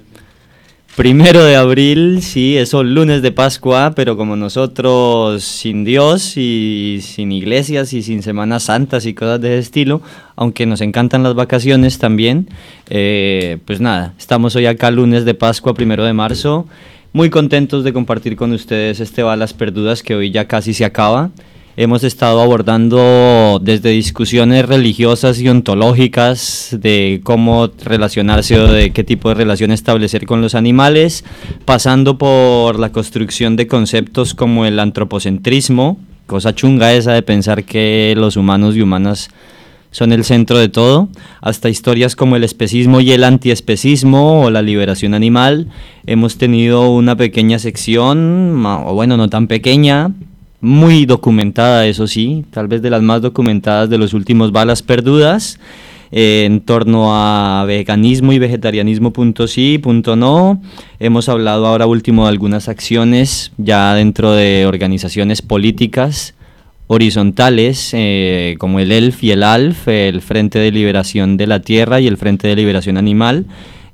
1 de abril, sí, eso lunes de Pascua, pero como nosotros sin Dios y sin iglesias y sin Semanas Santas y cosas de ese estilo, aunque nos encantan las vacaciones también, pues nada, estamos hoy acá lunes de Pascua, 1 de marzo, muy contentos de compartir con ustedes este Balas Perdudas que hoy ya casi se acaba. Hemos estado abordando desde discusiones religiosas y ontológicas de cómo relacionarse o de qué tipo de relación establecer con los animales, pasando por la construcción de conceptos como el antropocentrismo, cosa chunga esa de pensar que los humanos y humanas son el centro de todo, hasta historias como el especismo y el antiespecismo o la liberación animal. Hemos tenido una pequeña sección, o bueno, no tan pequeña, muy documentada, eso sí, tal vez de las más documentadas de los últimos Balas Perdudas, en torno a veganismo y vegetarianismo punto sí, punto no. Hemos hablado ahora último de algunas acciones ya dentro de organizaciones políticas horizontales, como el ELF y el ALF, el Frente de Liberación de la Tierra y el Frente de Liberación Animal.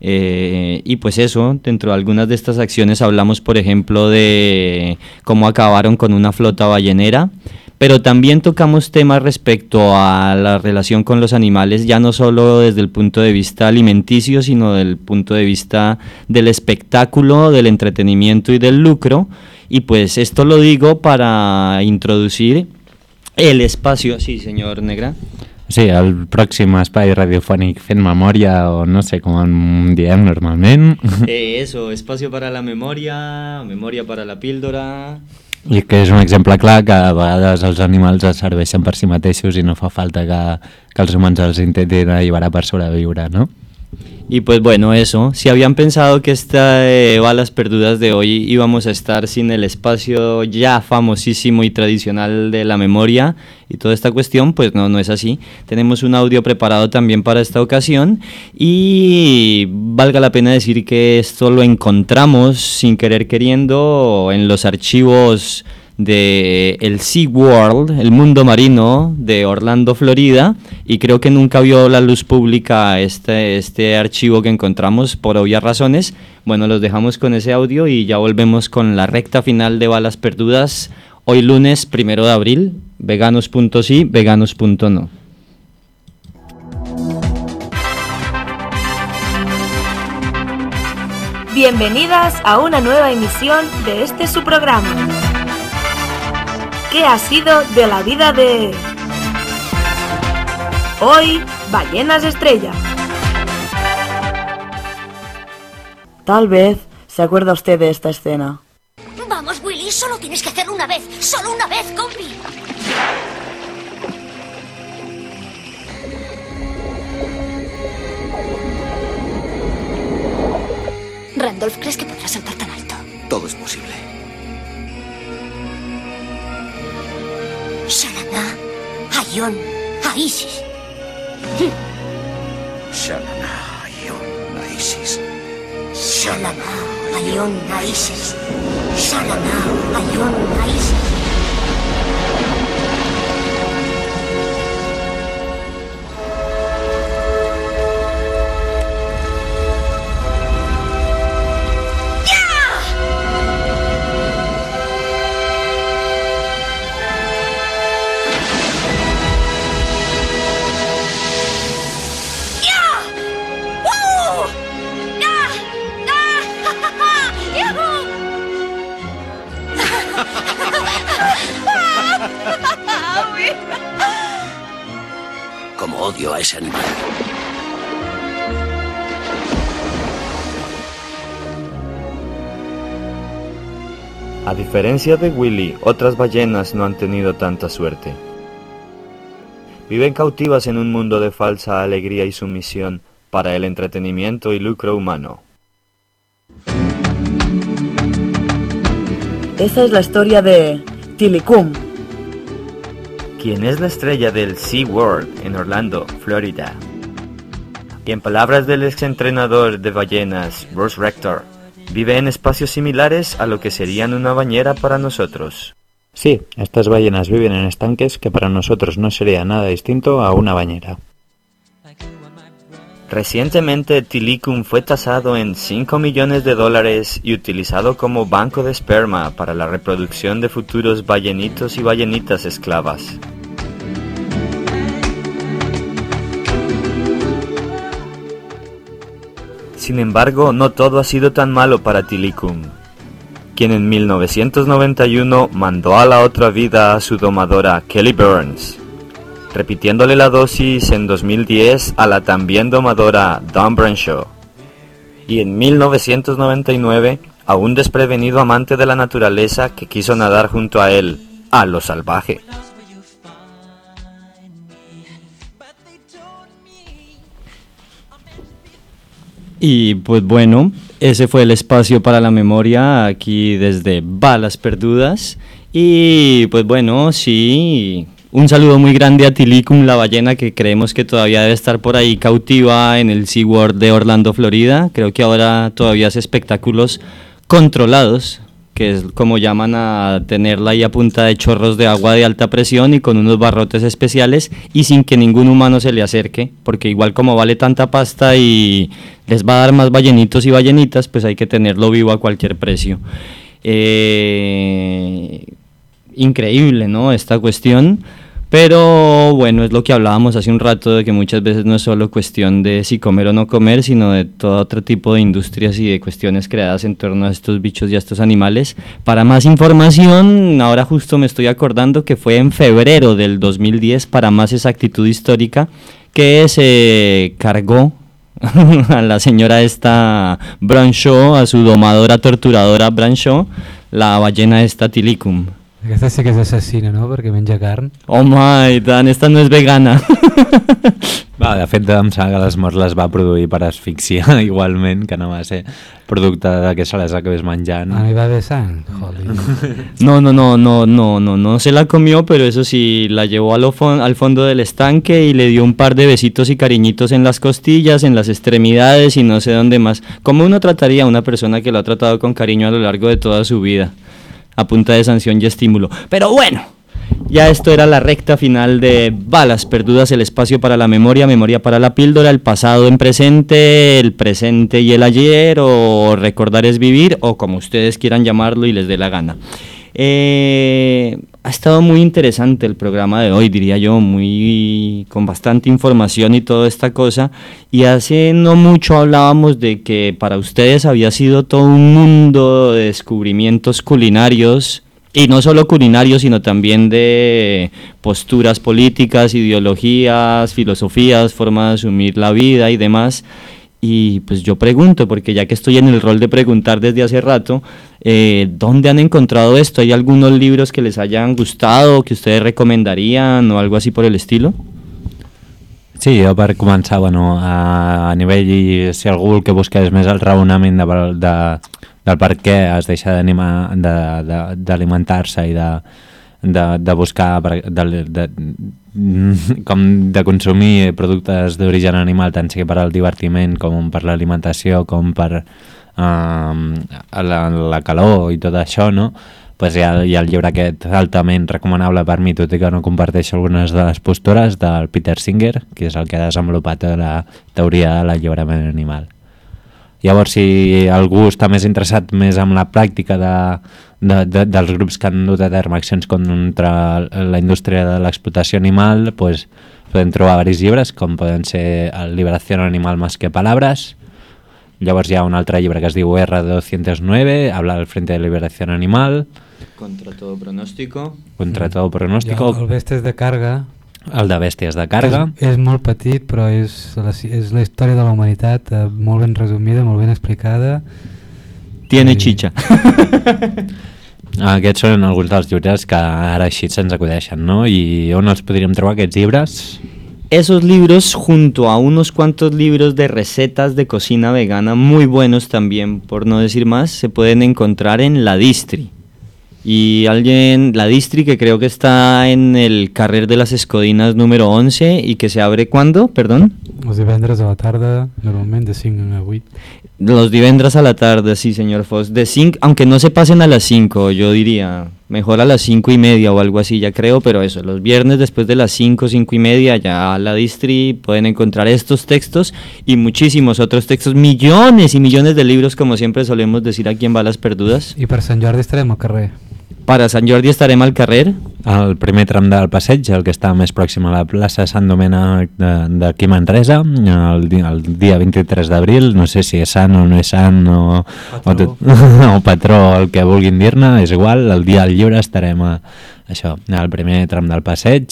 Y pues eso, dentro de algunas de estas acciones hablamos, por ejemplo, de cómo acabaron con una flota ballenera, pero también tocamos temas respecto a la relación con los animales, ya no solo desde el punto de vista alimenticio, sino del punto de vista del espectáculo, del entretenimiento y del lucro. Y pues esto lo digo para introducir el espacio. Sí, señor Negra. Sí, el pròxim espai radiofònic fent memòria, o no sé com en diem normalment. Eso, espacio para la memoria, memoria para la píldora. I que és un exemple clar que a vegades els animals es serveixen per si mateixos i no fa falta que els humans els intentin alliberar per sobreviure, ¿no? Y pues bueno, eso, si habían pensado que esta Balas Perdudas de hoy íbamos a estar sin el espacio ya famosísimo y tradicional de la memoria y toda esta cuestión, pues no es así. Tenemos un audio preparado también para esta ocasión y valga la pena decir que esto lo encontramos sin querer queriendo en los archivos de el SeaWorld, el mundo marino de Orlando, Florida, y creo que nunca vio la luz pública este archivo que encontramos por obvias razones. Bueno, los dejamos con ese audio y ya volvemos con la recta final de Balas Perdudas, hoy lunes 1 de abril, veganos.sí, veganos.no. Bienvenidas a una nueva emisión de este su programa. ¿Qué ha sido de la vida de...? Hoy, ballenas estrella. Tal vez se acuerda usted de esta escena. Vamos, Willy, solo tienes que hacerlo una vez. Solo una vez, compi. Randolph, ¿crees que podrás saltar tan alto? Todo es posible. Shalana, Ayón, Aisis. Shalana, Ayón, Aisis. Shalana, Ayón, Aisis. Shalana, Ayón, Aisis. Como odio a ese animal. A diferencia de Willy, otras ballenas no han tenido tanta suerte. Viven cautivas en un mundo de falsa alegría y sumisión para el entretenimiento y lucro humano. Esa es la historia de Tilikum, quien es la estrella del SeaWorld en Orlando, Florida. Y en palabras del exentrenador de ballenas, Bruce Rector, Vive en espacios similares a lo que serían una bañera para nosotros. Sí, estas ballenas viven en estanques que para nosotros no sería nada distinto a una bañera. Recientemente Tilikum fue tasado en $5 millones y utilizado como banco de esperma para la reproducción de futuros ballenitos y ballenitas esclavas. Sin embargo, no todo ha sido tan malo para Tilikum, quien en 1991 mandó a la otra vida a su domadora Kelly Burns, repitiéndole la dosis en 2010 a la también domadora Dawn Branshaw, y en 1999 a un desprevenido amante de la naturaleza que quiso nadar junto a él, a lo salvaje. Y pues bueno, ese fue el espacio para la memoria aquí desde Balas Perdudas. Y pues bueno, sí, un saludo muy grande a Tilikum, la ballena que creemos que todavía debe estar por ahí cautiva en el SeaWorld de Orlando, Florida. Creo que ahora todavía hace espectáculos controlados, que es como llaman a tenerla ahí a punta de chorros de agua de alta presión y con unos barrotes especiales y sin que ningún humano se le acerque, porque igual como vale tanta pasta y les va a dar más ballenitos y ballenitas, pues hay que tenerlo vivo a cualquier precio. Increíble, ¿no?, esta cuestión. Pero bueno, es lo que hablábamos hace un rato, de que muchas veces no es solo cuestión de si comer o no comer, sino de todo otro tipo de industrias y de cuestiones creadas en torno a estos bichos y a estos animales. Para más información, ahora justo me estoy acordando que fue en febrero del 2010, para más exactitud histórica, que se cargó a la señora esta Branshaw, a su domadora torturadora Branshaw, la ballena esta Tilikum. Aquesta sí que és assassina, no?, perquè menja carn. Home, i tant, esta no és vegana. Va, de fet, em sembla que les morts les va produir per asfixia, igualment, que no va ser producte de que se les acabés menjant. Ah, no iba de sang, joder. No se la comió, pero eso sí, la llevó al fondo del estanque y le dio un par de besitos y cariñitos en las costillas, en las extremidades y no sé dónde más. ¿Cómo uno trataría a una persona que lo ha tratado con cariño a lo largo de toda su vida? A punta de sanción y estímulo. Pero bueno, ya esto era la recta final de Balas Perdudas, el espacio para la memoria, memoria para la píldora, el pasado en presente, el presente y el ayer, o recordar es vivir, o como ustedes quieran llamarlo y les dé la gana. Ha estado muy interesante el programa de hoy, diría yo, con bastante información y toda esta cosa, y hace no mucho hablábamos de que para ustedes había sido todo un mundo de descubrimientos culinarios, y no solo culinarios, sino también de posturas políticas, ideologías, filosofías, formas de asumir la vida y demás. Y pues yo pregunto, porque ya que estoy en el rol de preguntar desde hace rato, ¿dónde han encontrado esto? ¿Hay algunos libros que les hayan gustado, que ustedes recomendarían o algo así por el estilo? Sí, jo per començar, bueno, a nivell, i si algú el que busca és més el raonament del per què es deixa d'alimentar-se i de buscar com de consumir productes d'origen animal, tant sigui per al divertiment com per l'alimentació, com per la calor i tot això, no? Pues hi ha el llibre aquest altament recomanable per mi, tot i que no comparteixo algunes de les postures, del Peter Singer, que és el que ha desenvolupat la teoria de l'alliberament animal. Llavors, si algú està més interessat més en la pràctica dels grups que han dut a terme accions contra la indústria de l'explotació animal, pues, podem trobar diversos llibres, com poden ser Liberación Animal más que palabras. Llavors hi ha un altre llibre que es diu R209, habla del Frente de Liberación Animal. Contra todo pronóstico. Contra todo pronóstico. El Bèsties de Carga. El de Bèsties de Carga. És molt petit, però és la història de la humanitat, molt ben resumida, molt ben explicada. Tiene chicha. Aquests són alguns dels llibres que ara així se'ns acudeixen, ¿no? I on els podríem trobar, aquests llibres? Esos libros, junto a unos cuantos libros de recetas de cocina vegana, muy buenos también, por no decir más, se pueden encontrar en La Distri. Y La Distri, que creo que está en el Carrer de las Escodinas número 11 y que se abre ¿cuándo? Perdón. Los divendres a la tarda, normalmente de 5 a 8. Los divendres a la tarde, sí, señor Foss. De 5, aunque no se pasen a las 5, yo diría, mejor a las 5:30 o algo así, ya creo, pero eso, los viernes después de las 5:30, ya a la distri pueden encontrar estos textos y muchísimos otros textos, millones y millones de libros, como siempre solemos decir aquí en Bales Perdudes. I per Sant Jordi estarem al carrer. Para Sant Jordi estarem al carrer. El primer tram del passeig, el que està més pròxim a la plaça Sant Domènec d'aquí Manresa, el dia 23 d'abril, no sé si és sant o no és sant o patró, el que vulguin dir-ne, és igual, el dia del llibre estarem al primer tram del passeig,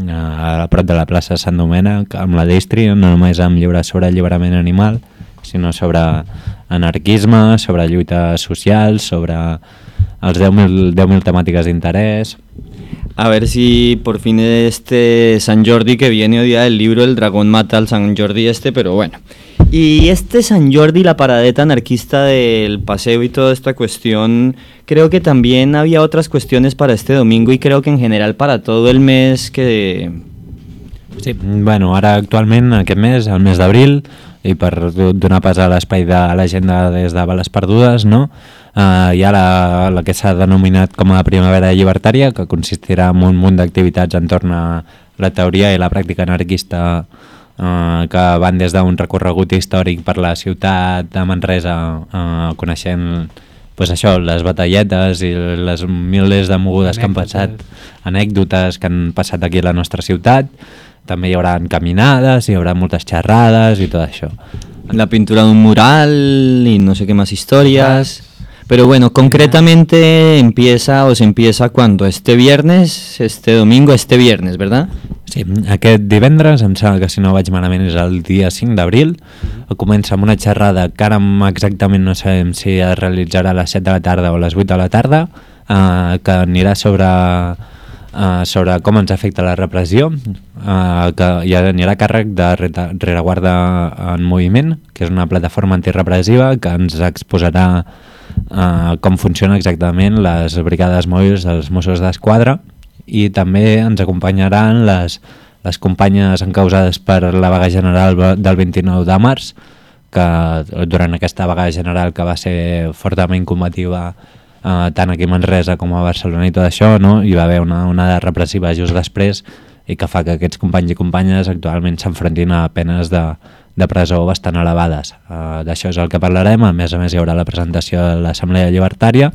a prop de la plaça Sant Domènec, amb la distri, no només amb llibres sobre alliberament animal, sinó sobre anarquisme, sobre lluites socials, sobre els 10.000 temàtiques d'interés. A ver si por fin este San Jordi que viene o día del libro el dragón mata al San Jordi pero bueno. Y este San Jordi, la paradeta anarquista del paseo y toda esta cuestión, creo que también había otras cuestiones para este domingo y creo que en general para todo el mes que... Sí, bueno, ara actualment aquest mes, el mes d'abril, i per donar pas a l'espai de l'agenda des de Bales Perdudes, no? Hi ha la que s'ha denominat com a Primavera Llibertària, que consistirà en un munt d'activitats entorn a la teoria i la pràctica anarquista que van des d'un recorregut històric per la ciutat de Manresa, coneixent pues això, les batalletes i les milers de mogudes que han passat, anècdotes que han passat aquí a la nostra ciutat. També hi haurà caminades, hi haurà moltes xerrades y todo eso. La pintura de un mural y no sé qué más historias. Pero bueno, concretamente se empieza cuando este viernes, este domingo, este viernes, ¿verdad? Sí, aquest divendres, em sembla que si no vaig malament és el dia 5 d'abril, comença amb una xerrada que ara exactament no sabem si es realitzarà a les 7 de la tarda o a les 8 de la tarda, que anirà sobre com ens afecta la repressió, que hi anirà a càrrec de Rereguarda en Moviment, que és una plataforma antirepressiva que ens exposarà com funciona exactament les brigades mòbils dels Mossos d'Esquadra, i també ens acompanyaran les companyes encausades per la vaga general del 29 de març, que durant aquesta vaga general que va ser fortament combativa tant aquí a Manresa com a Barcelona i tot això, no? Hi va haver una onada repressiva just després i que fa que aquests companys i companyes actualment s'enfrontin a penes de presó bastant elevades. D'això és el que parlarem. A més hi haurà la presentació de l'Assemblea Llibertària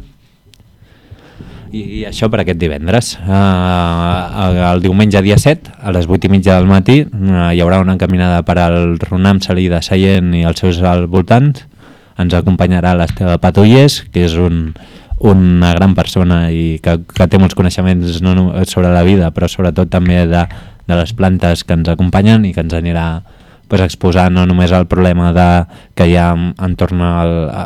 i això per aquest divendres. El diumenge dia 7 a les 8:30 del matí hi haurà una caminada per al Runam Salí de Sallent i els seus voltants. Ens acompanyarà l'Esteve Patullés, que és una gran persona i que té molts coneixements no sobre la vida, però sobretot també de les plantes que ens acompanyen i que ens anirà exposant no només el problema que hi ha entorn a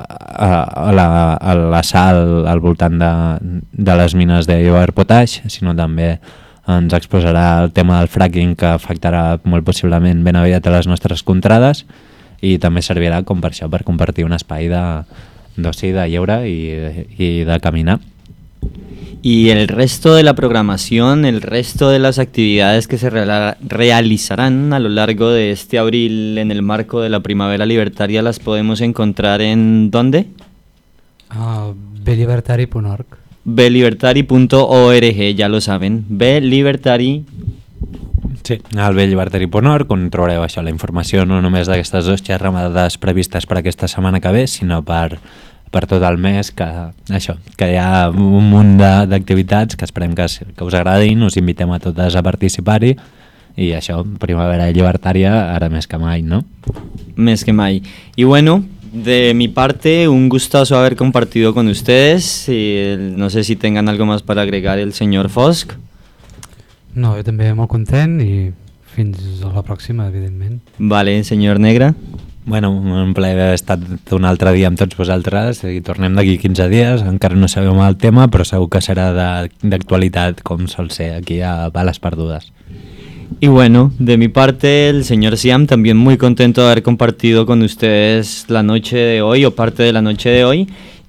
la sal al voltant de les mines d'Iber Potash, sinó també ens exposarà el tema del fracking, que afectarà molt possiblement ben aviat a les nostres contrades, i també servirà com per això, per compartir un espai d'oci, de lleure y de caminar. Y el resto de la programación, el resto de las actividades que se realizarán a lo largo de este abril en el marco de la Primavera Libertaria, ¿las podemos encontrar en dónde? Belibertari.org. Belibertari.org, ya lo saben. Belibertari. Sí, al belllibertari.org, on trobareu això, la informació no només d'aquestes dues xerrades previstes per aquesta setmana que ve, sinó per tot el mes, que hi ha un munt d'activitats que esperem que us agradin, us invitem a totes a participar-hi, i això, Primavera Llibertària, ara més que mai, ¿no? Més que mai. Y bueno, de mi parte, un gustazo haber compartido con ustedes. No sé si tengan algo más para agregar el señor Fosk. No, jo també molt content i fins a la pròxima, evidentment. Vale, senyor Negre. Bueno, un plaer haver estat un altre dia amb tots vosaltres i tornem d'aquí 15 dies, encara no sabem el tema, però segur que serà d'actualitat com sol ser aquí a Bales Perdudes. Y bueno, de mi parte, el señor Siam, también muy contento de haber compartido con ustedes la noche de hoy o parte de la noche de hoy.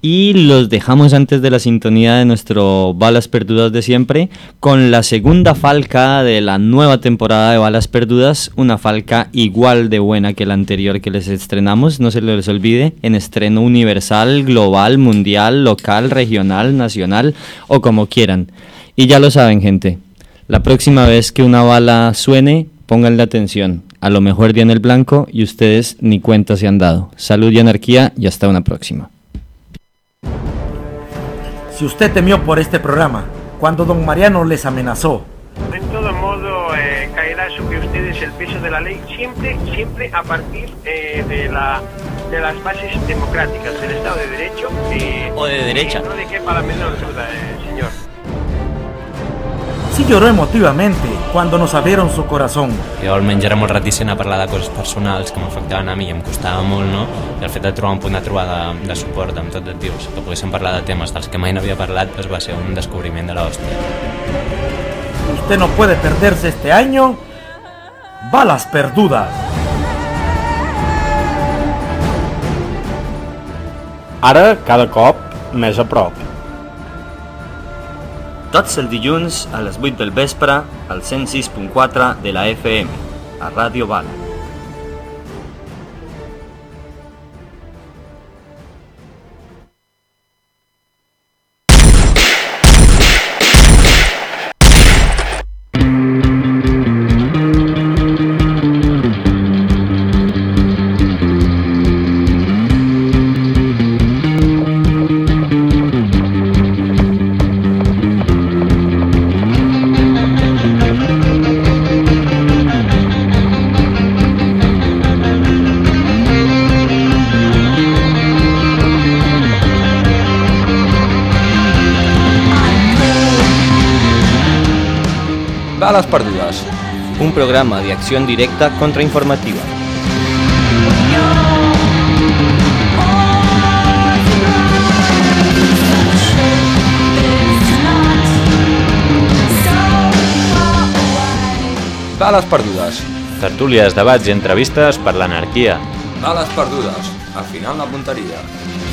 Y los dejamos antes de la sintonía de nuestro Balas Perdudas de siempre con la segunda falca de la nueva temporada de Balas Perdudas, una falca igual de buena que la anterior que les estrenamos, no se les olvide, en estreno universal, global, mundial, local, regional, nacional o como quieran. Y ya lo saben, gente, la próxima vez que una bala suene, pónganle atención, a lo mejor dio en el blanco y ustedes ni cuenta se han dado. Salud y anarquía y hasta una próxima. Si usted temió por este programa, cuando don Mariano les amenazó. En todo modo, caerá sobre ustedes el peso de la ley, siempre a partir de las bases democráticas del Estado de Derecho. O de derecha. No le quepa la menor duda, señor. Sí lloró emotivamente cuando nos abrieron su corazón. Jo almenys era molt reticent a parlar de coses personals que m'afectaven a mi i em costava molt, no? I el fet de trobar un punt de trobada de suport amb tots els tios que poguéssim parlar de temes dels que mai n'havia parlat, doncs va ser un descobriment de l'hòstia. Usted no puede perderse este año Balas Perdudas. Ara, cada cop, més a prop. Tots els dilluns a les 8 del vespre al 106.4 de la FM, a Ràdio Bala. Balas Perdudas, un programa de acción directa contrainformativa. Balas Perdudes. Tertúlies, debats i entrevistes per l'anarquia. Balas Perdudes. Al final la punteria.